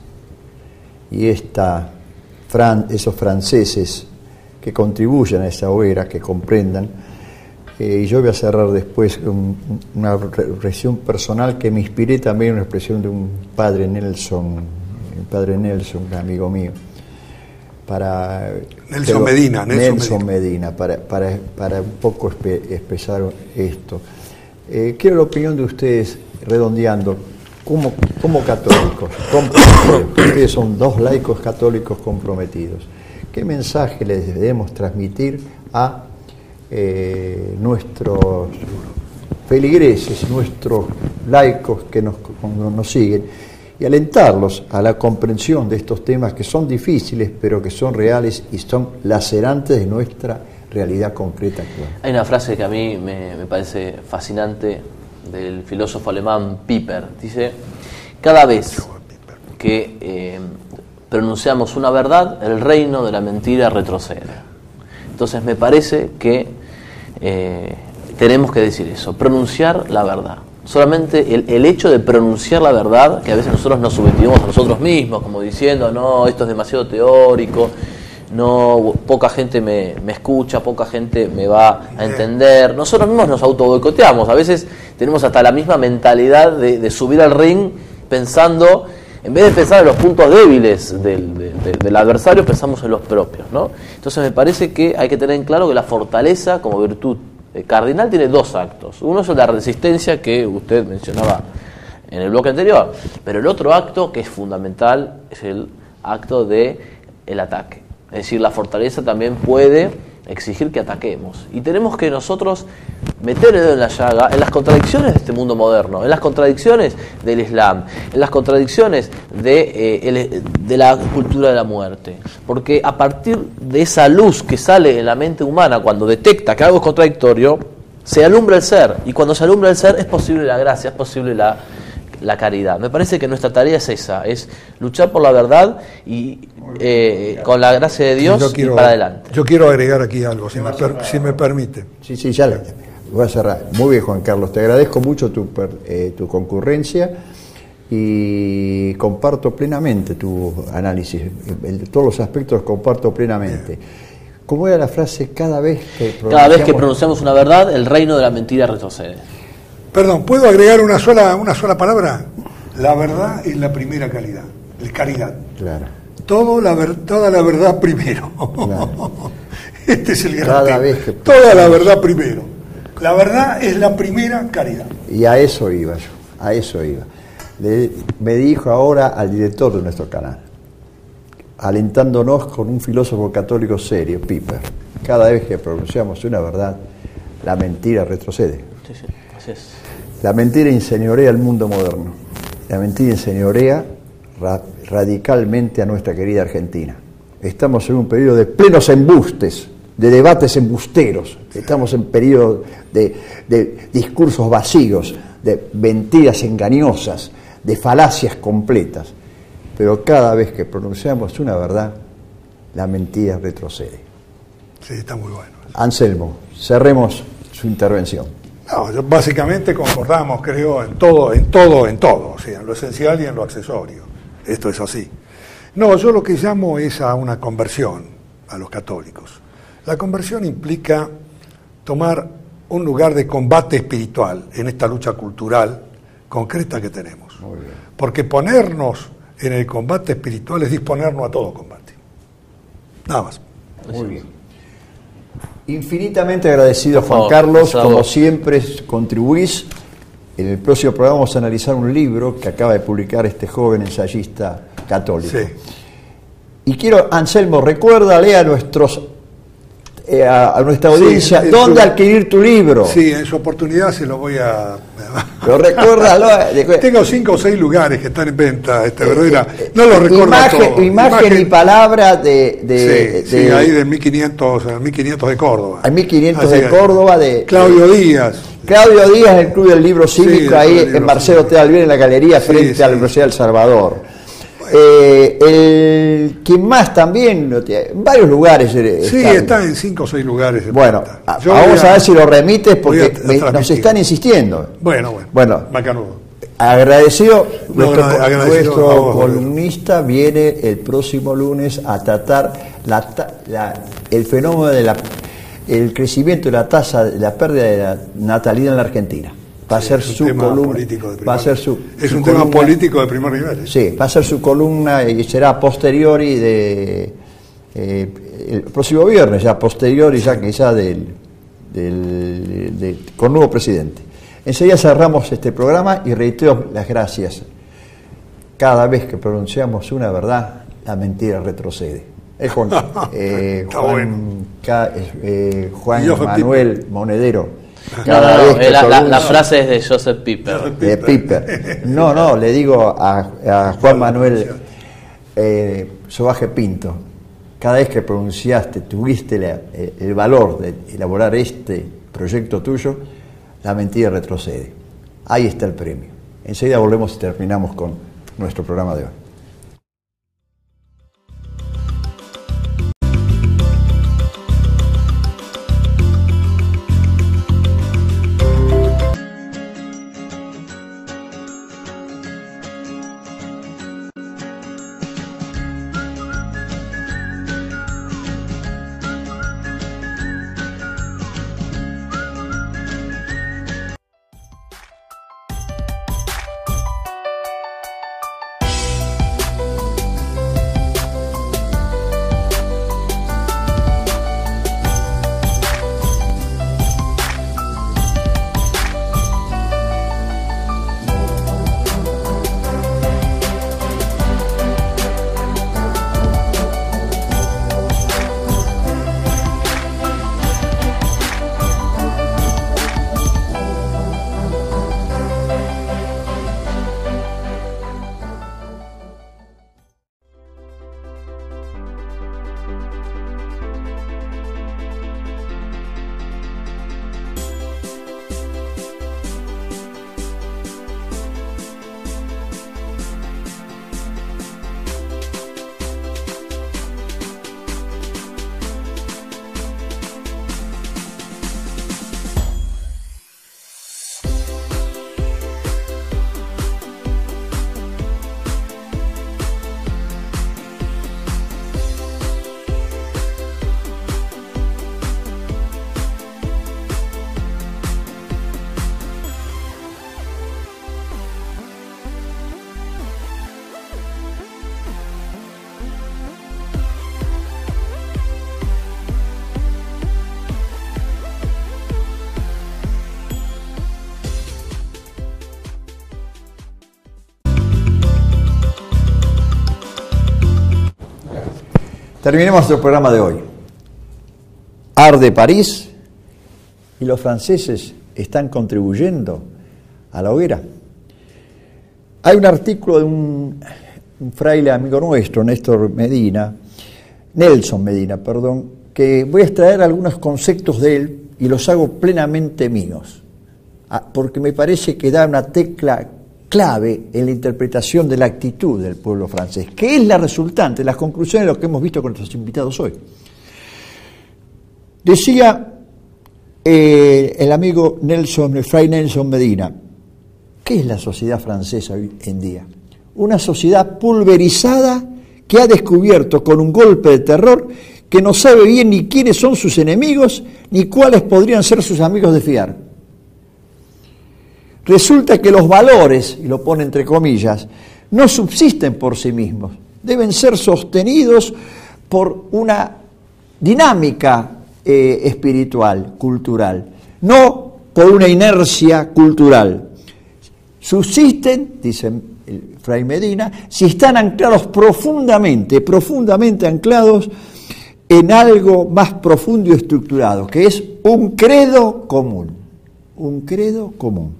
y esta, fran, esos franceses que contribuyan a esa hoguera, que comprendan, eh, y yo voy a cerrar después con una reflexión personal que me inspiré también en una expresión de un padre Nelson, el padre Nelson, un amigo mío, para
Nelson pero, Medina,
Nelson, Nelson Medina, Medina para, para, para un poco espe, expresar esto. Eh, quiero la opinión de ustedes, redondeando, como, como católicos, ustedes son dos laicos católicos comprometidos. ¿Qué mensaje les debemos transmitir a eh, nuestros feligreses, nuestros laicos que nos, nos siguen, y alentarlos a la comprensión de estos temas que son difíciles, pero que son reales y son lacerantes de nuestra realidad concreta actual?
Hay una frase que a mí me, me parece fascinante del filósofo alemán Piper. Dice: cada vez que eh, pronunciamos una verdad, el reino de la mentira retrocede. Entonces me parece que eh, tenemos que decir eso, pronunciar la verdad. Solamente el, el hecho de pronunciar la verdad, que a veces nosotros nos subestimamos a nosotros mismos, como diciendo, no, esto es demasiado teórico, no, poca gente me, me escucha, poca gente me va a entender. Nosotros mismos nos auto boicoteamos, a veces tenemos hasta la misma mentalidad de, de subir al ring pensando, en vez de pensar en los puntos débiles del, de, de, del adversario, pensamos en los propios, ¿no? Entonces me parece que hay que tener en claro que la fortaleza como virtud cardinal tiene dos actos. Uno es la resistencia que usted mencionaba en el bloque anterior, pero el otro acto que es fundamental es el acto de el ataque. Es decir, la fortaleza también puede exigir que ataquemos. Y tenemos que nosotros meter el dedo en la llaga en las contradicciones de este mundo moderno, en las contradicciones del Islam, en las contradicciones de, eh, el, de la cultura de la muerte. Porque a partir de esa luz que sale en la mente humana cuando detecta que algo es contradictorio, se alumbra el ser. Y cuando se alumbra el ser es posible la gracia, es posible la... la caridad. Me parece que nuestra tarea es esa, es luchar por la verdad y eh, con la gracia de Dios
quiero,
y para adelante.
Yo quiero agregar aquí algo, si me, per, si me permite.
Sí, sí, ya lo voy a cerrar. Muy bien, Juan Carlos, te agradezco mucho tu, eh, tu concurrencia y comparto plenamente tu análisis. El, todos los aspectos comparto plenamente. ¿Cómo era la frase? Cada vez que pronunciamos...
Cada vez que pronunciamos una verdad, el reino de la mentira retrocede.
Perdón, ¿puedo agregar una sola, una sola palabra? La verdad es la primera calidad, la caridad.
Claro.
Todo la ver, toda la verdad primero. Claro. Este es el gran
Cada
tema.
vez que...
Toda la verdad primero. La verdad es la primera caridad.
Y a eso iba yo, a eso iba. Le, me dijo ahora al director de nuestro canal, alentándonos con un filósofo católico serio, Piper, cada vez que pronunciamos una verdad, la mentira retrocede.
Sí, sí, así es.
La mentira enseñorea el mundo moderno. La mentira enseñorea ra- radicalmente a nuestra querida Argentina. Estamos en un periodo de plenos embustes, de debates embusteros. Estamos en periodo de, de discursos vacíos, de mentiras engañosas, de falacias completas. Pero cada vez que pronunciamos una verdad, la mentira retrocede.
Sí, está muy bueno.
Anselmo, cerremos su intervención.
No, yo básicamente concordamos, creo, en todo, en todo, en todo, o sea, en lo esencial y en lo accesorio. Esto es así. No, yo lo que llamo es a una conversión a los católicos. La conversión implica tomar un lugar de combate espiritual en esta lucha cultural concreta que tenemos.
Muy bien.
Porque ponernos en el combate espiritual es disponernos a todo combate. Nada más.
Muy bien. Infinitamente agradecido, Juan
favor,
Carlos,
por
como
favor.
siempre contribuís. En el próximo programa vamos a analizar un libro que acaba de publicar este joven ensayista católico.
Sí.
Y quiero, Anselmo, recuérdale a nuestros eh, a, a nuestra audiencia
Sí, en
dónde
su-
adquirir tu libro.
Sí, en su oportunidad se lo voy a...
Pero recuérdalo. eh,
Tengo cinco o seis lugares que están en venta, este,
eh,
verdadera.
eh,
No lo recuerdo
imagen,
todo.
imagen y palabra de, de,
sí,
de-
sí, ahí del mil quinientos, eh, mil quinientos de Córdoba.
Hay mil quinientos
Así
de
es.
Córdoba de
Claudio Díaz.
Claudio Díaz, el Club del Libro Cívico,
Sí,
ahí
el Club del
en
Libro
Marcelo
Cívico.
T. Albier, en la galería
Sí,
frente
sí.
a la Universidad del Salvador. Eh, el, ¿quién más también? Lo tiene- En varios lugares. eh,
Sí,
están.
está en cinco o seis lugares. de
Bueno,
venta.
a-
Yo
vamos
voy
a ver si lo remites
voy a
porque me- nos
transmitir.
están insistiendo.
Bueno, bueno.
Bueno.
Bacanudo.
Agradecido,
No,
nuestro,
agrade- agradecido
nuestro
a vos,
columnista viene el próximo lunes a tratar la, ta- la- el fenómeno de la el crecimiento de la tasa de la pérdida de la natalidad en la Argentina. Va a ser
Es un
su
tema
columna.
político de primer-
Va a ser su,
es
su
un tema
columna.
político de primer nivel. ¿eh?
Sí, va a ser su columna y será posteriori de eh, el próximo viernes, ya posteriori ya quizá del, del, del- con nuevo presidente. Enseguida cerramos este programa y reitero las gracias. Cada vez que pronunciamos una verdad, la mentira retrocede. Es Juan, eh,
Está
Juan,
bueno.
Ca- eh, Juan
Y Joseph
Manuel Monedero.
No,
Cada
no,
vez
no,
que
la, la-
pronuncio-
la frase es de Joseph Piper.
de Piper. No, no, le digo a, a Juan Manuel eh, Sobaje Pinto, cada vez que pronunciaste, tuviste la- el, el valor de elaborar este proyecto tuyo, la mentira retrocede. Ahí está el premio. Enseguida volvemos y terminamos con nuestro programa de hoy. Terminemos nuestro programa de hoy. Arde París y los franceses están contribuyendo a la hoguera. Hay un artículo de un, un fraile amigo nuestro, Néstor Medina, Nelson Medina, perdón, que voy a extraer algunos conceptos de él y los hago plenamente míos, porque me parece que da una tecla clave en la interpretación de la actitud del pueblo francés, que es la resultante, las conclusiones de lo que hemos visto con nuestros invitados hoy. Decía eh, el amigo Nelson, el fray Nelson Medina, ¿qué es la sociedad francesa hoy en día? Una sociedad pulverizada que ha descubierto con un golpe de terror que no sabe bien ni quiénes son sus enemigos ni cuáles podrían ser sus amigos de fiar. Resulta que los valores, y lo pone entre comillas, no subsisten por sí mismos, deben ser sostenidos por una dinámica eh, espiritual, cultural, no por una inercia cultural. Subsisten, dice el fray Medina, si están anclados profundamente, profundamente anclados en algo más profundo y estructurado, que es un credo común, un credo común.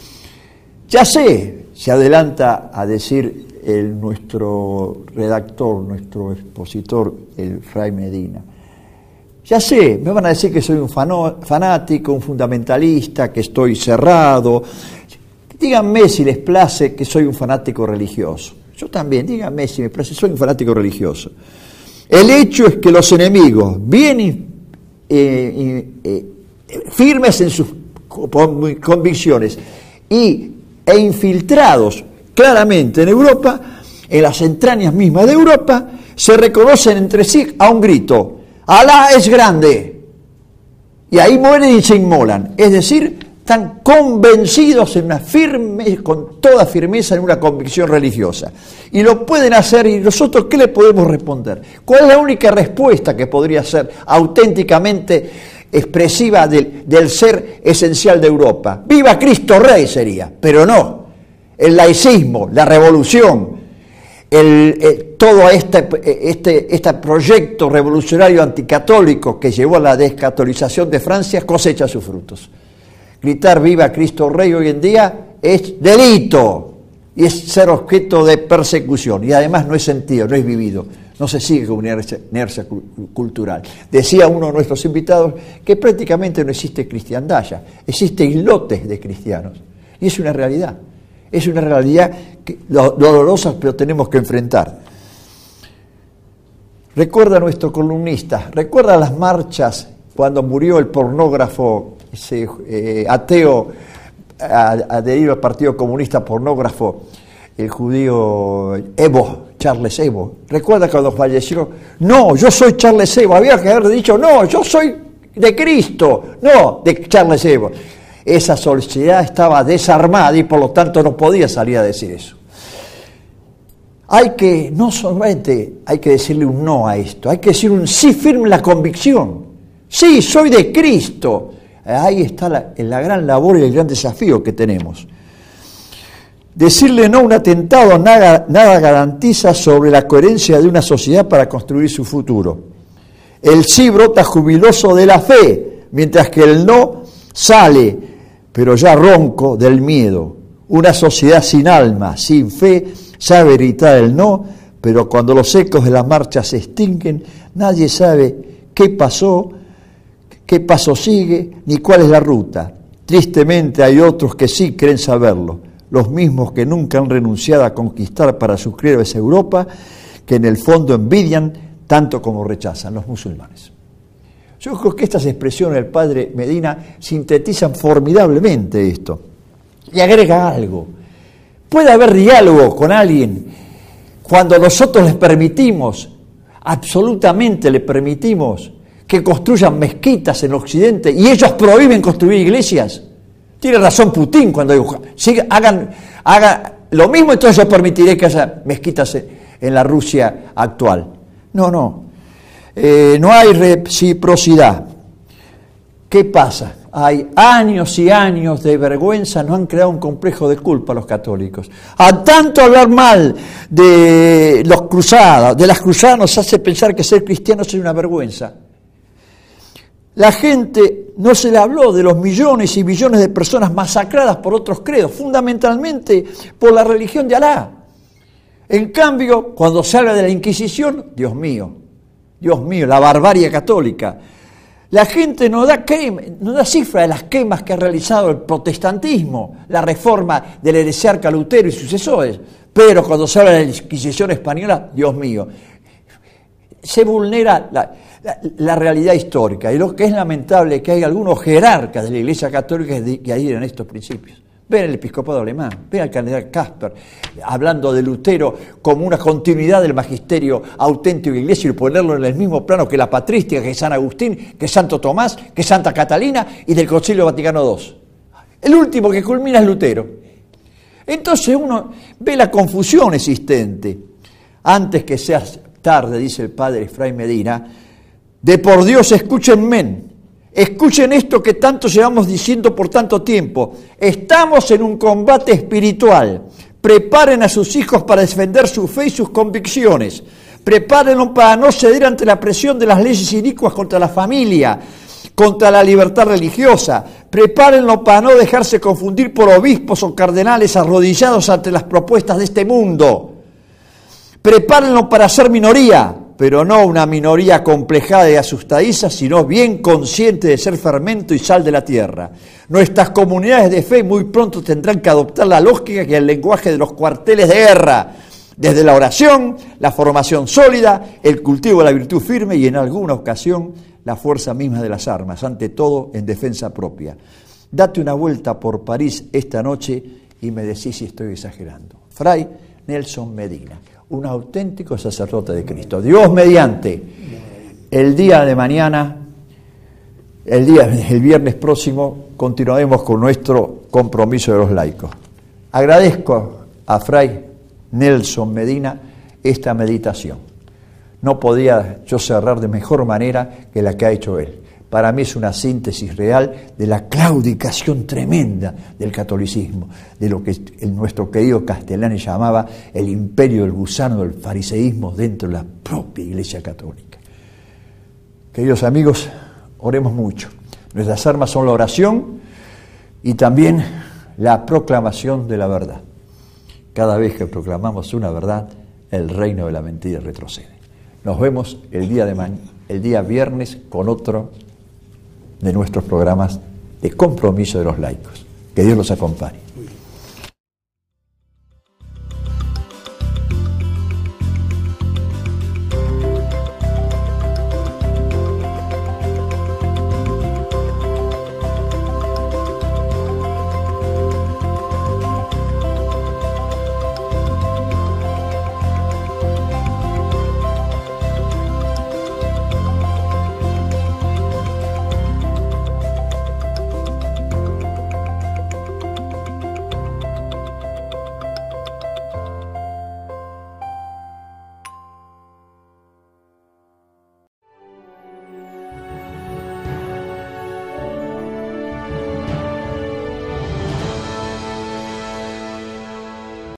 Ya sé, se adelanta a decir el, nuestro redactor, nuestro expositor, el fray Medina. Ya sé, me van a decir que soy un fano, fanático, un fundamentalista, que estoy cerrado. Díganme si les place que soy un fanático religioso. Yo también, díganme si me place, soy un fanático religioso. El hecho es que los enemigos, bien eh, eh, firmes en sus convicciones y e infiltrados claramente en Europa, en las entrañas mismas de Europa, se reconocen entre sí a un grito: ¡Alá es grande! Y ahí mueren y se inmolan. Es decir, están convencidos en una firme, con toda firmeza en una convicción religiosa. Y lo pueden hacer, y nosotros, ¿qué le podemos responder? ¿Cuál es la única respuesta que podría ser auténticamente expresiva del, del ser esencial de Europa? ¡Viva Cristo Rey! Sería, pero no. El laicismo, la revolución, el, el, todo este, este, este proyecto revolucionario anticatólico que llevó a la descatolización de Francia cosecha sus frutos. Gritar "Viva Cristo Rey" hoy en día es delito y es ser objeto de persecución, y además no es sentido, no es vivido. No se sigue con una inercia, inercia cultural. Decía uno de nuestros invitados que prácticamente no existe cristiandad ya, existen islotes de cristianos. Y es una realidad, es una realidad que, dolorosa, pero tenemos que enfrentar. Recuerda nuestro columnista, recuerda las marchas cuando murió el pornógrafo, ese eh, ateo adherido al Partido Comunista, pornógrafo, el judío Evo, Charles Evo. ¿Recuerda cuando falleció? No, yo soy Charles Evo. Había que haber dicho, no, yo soy de Cristo, no, de Charles Evo. Esa sociedad estaba desarmada y por lo tanto no podía salir a decir eso. Hay que, no solamente hay que decirle un no a esto, hay que decir un sí firme en la convicción. Sí, soy de Cristo. Ahí está la, la gran labor y el gran desafío que tenemos. Decirle no a un atentado nada, nada garantiza sobre la coherencia de una sociedad para construir su futuro. El sí brota jubiloso de la fe, mientras que el no sale, pero ya ronco, del miedo. Una sociedad sin alma, sin fe, sabe gritar el no, pero cuando los ecos de la marcha se extinguen, nadie sabe qué pasó, qué paso sigue, ni cuál es la ruta. Tristemente hay otros que sí creen saberlo, los mismos que nunca han renunciado a conquistar para sus credos Europa, que en el fondo envidian tanto como rechazan, los musulmanes. Yo creo que estas expresiones del padre Medina sintetizan formidablemente esto. Y agrega algo. Puede haber diálogo con alguien cuando nosotros les permitimos, absolutamente les permitimos, que construyan mezquitas en Occidente y ellos prohíben construir iglesias. Tiene razón Putin cuando dijo, sí, hagan, hagan lo mismo, entonces yo permitiré que haya mezquitas en la Rusia actual. No, no. Eh, no hay reciprocidad. ¿Qué pasa? hay años y años de vergüenza, nos han creado un complejo de culpa a los católicos. A tanto hablar mal de los cruzados, de las cruzadas, nos hace pensar que ser cristiano es una vergüenza. La gente no se le habló de los millones y millones de personas masacradas por otros credos, fundamentalmente por la religión de Alá. En cambio, cuando se habla de la Inquisición, Dios mío, Dios mío, la barbarie católica, la gente no da, quema, no da cifra de las quemas que ha realizado el protestantismo, la reforma del heresiarca Lutero y sucesores, pero cuando se habla de la Inquisición española, Dios mío, se vulnera la, la, la realidad histórica, y lo que es lamentable es que hay algunos jerarcas de la Iglesia Católica que adhieren a estos principios. Ven el episcopado alemán, ven al cardenal Casper, hablando de Lutero como una continuidad del magisterio auténtico de la Iglesia y ponerlo en el mismo plano que la patrística, que San Agustín, que Santo Tomás, que Santa Catalina y del Concilio Vaticano segundo. El último que culmina es Lutero. Entonces uno ve la confusión existente. Antes que sea tarde, dice el padre Fray Medina, de por Dios escúchenme. Escuchen esto que tanto llevamos diciendo por tanto tiempo. Estamos en un combate espiritual. Preparen a sus hijos para defender su fe y sus convicciones. Prepárenlos para no ceder ante la presión de las leyes inicuas contra la familia, contra la libertad religiosa. Prepárenlos para no dejarse confundir por obispos o cardenales arrodillados ante las propuestas de este mundo. Prepárenlos para ser minoría, pero no una minoría acomplejada y asustadiza, sino bien consciente de ser fermento y sal de la tierra. Nuestras comunidades de fe muy pronto tendrán que adoptar la lógica y el lenguaje de los cuarteles de guerra, desde la oración, la formación sólida, el cultivo de la virtud firme y en alguna ocasión la fuerza misma de las armas, ante todo en defensa propia. Date una vuelta por París esta noche y me decís si estoy exagerando. Fray Nelson Medina, un auténtico sacerdote de Cristo. Dios mediante, el día de mañana, el, día, el viernes próximo, continuaremos con nuestro compromiso de los laicos. Agradezco a Fray Nelson Medina esta meditación. No podía yo cerrar de mejor manera que la que ha hecho él. Para mí es una síntesis real de la claudicación tremenda del catolicismo, de lo que el, nuestro querido Castellani llamaba el imperio del gusano del fariseísmo dentro de la propia Iglesia Católica. Queridos amigos, oremos mucho. Nuestras armas son la oración y también la proclamación de la verdad. Cada vez que proclamamos una verdad, el reino de la mentira retrocede. Nos vemos el día, de man- el día viernes con otro de nuestros programas de compromiso de los laicos. Que Dios los acompañe.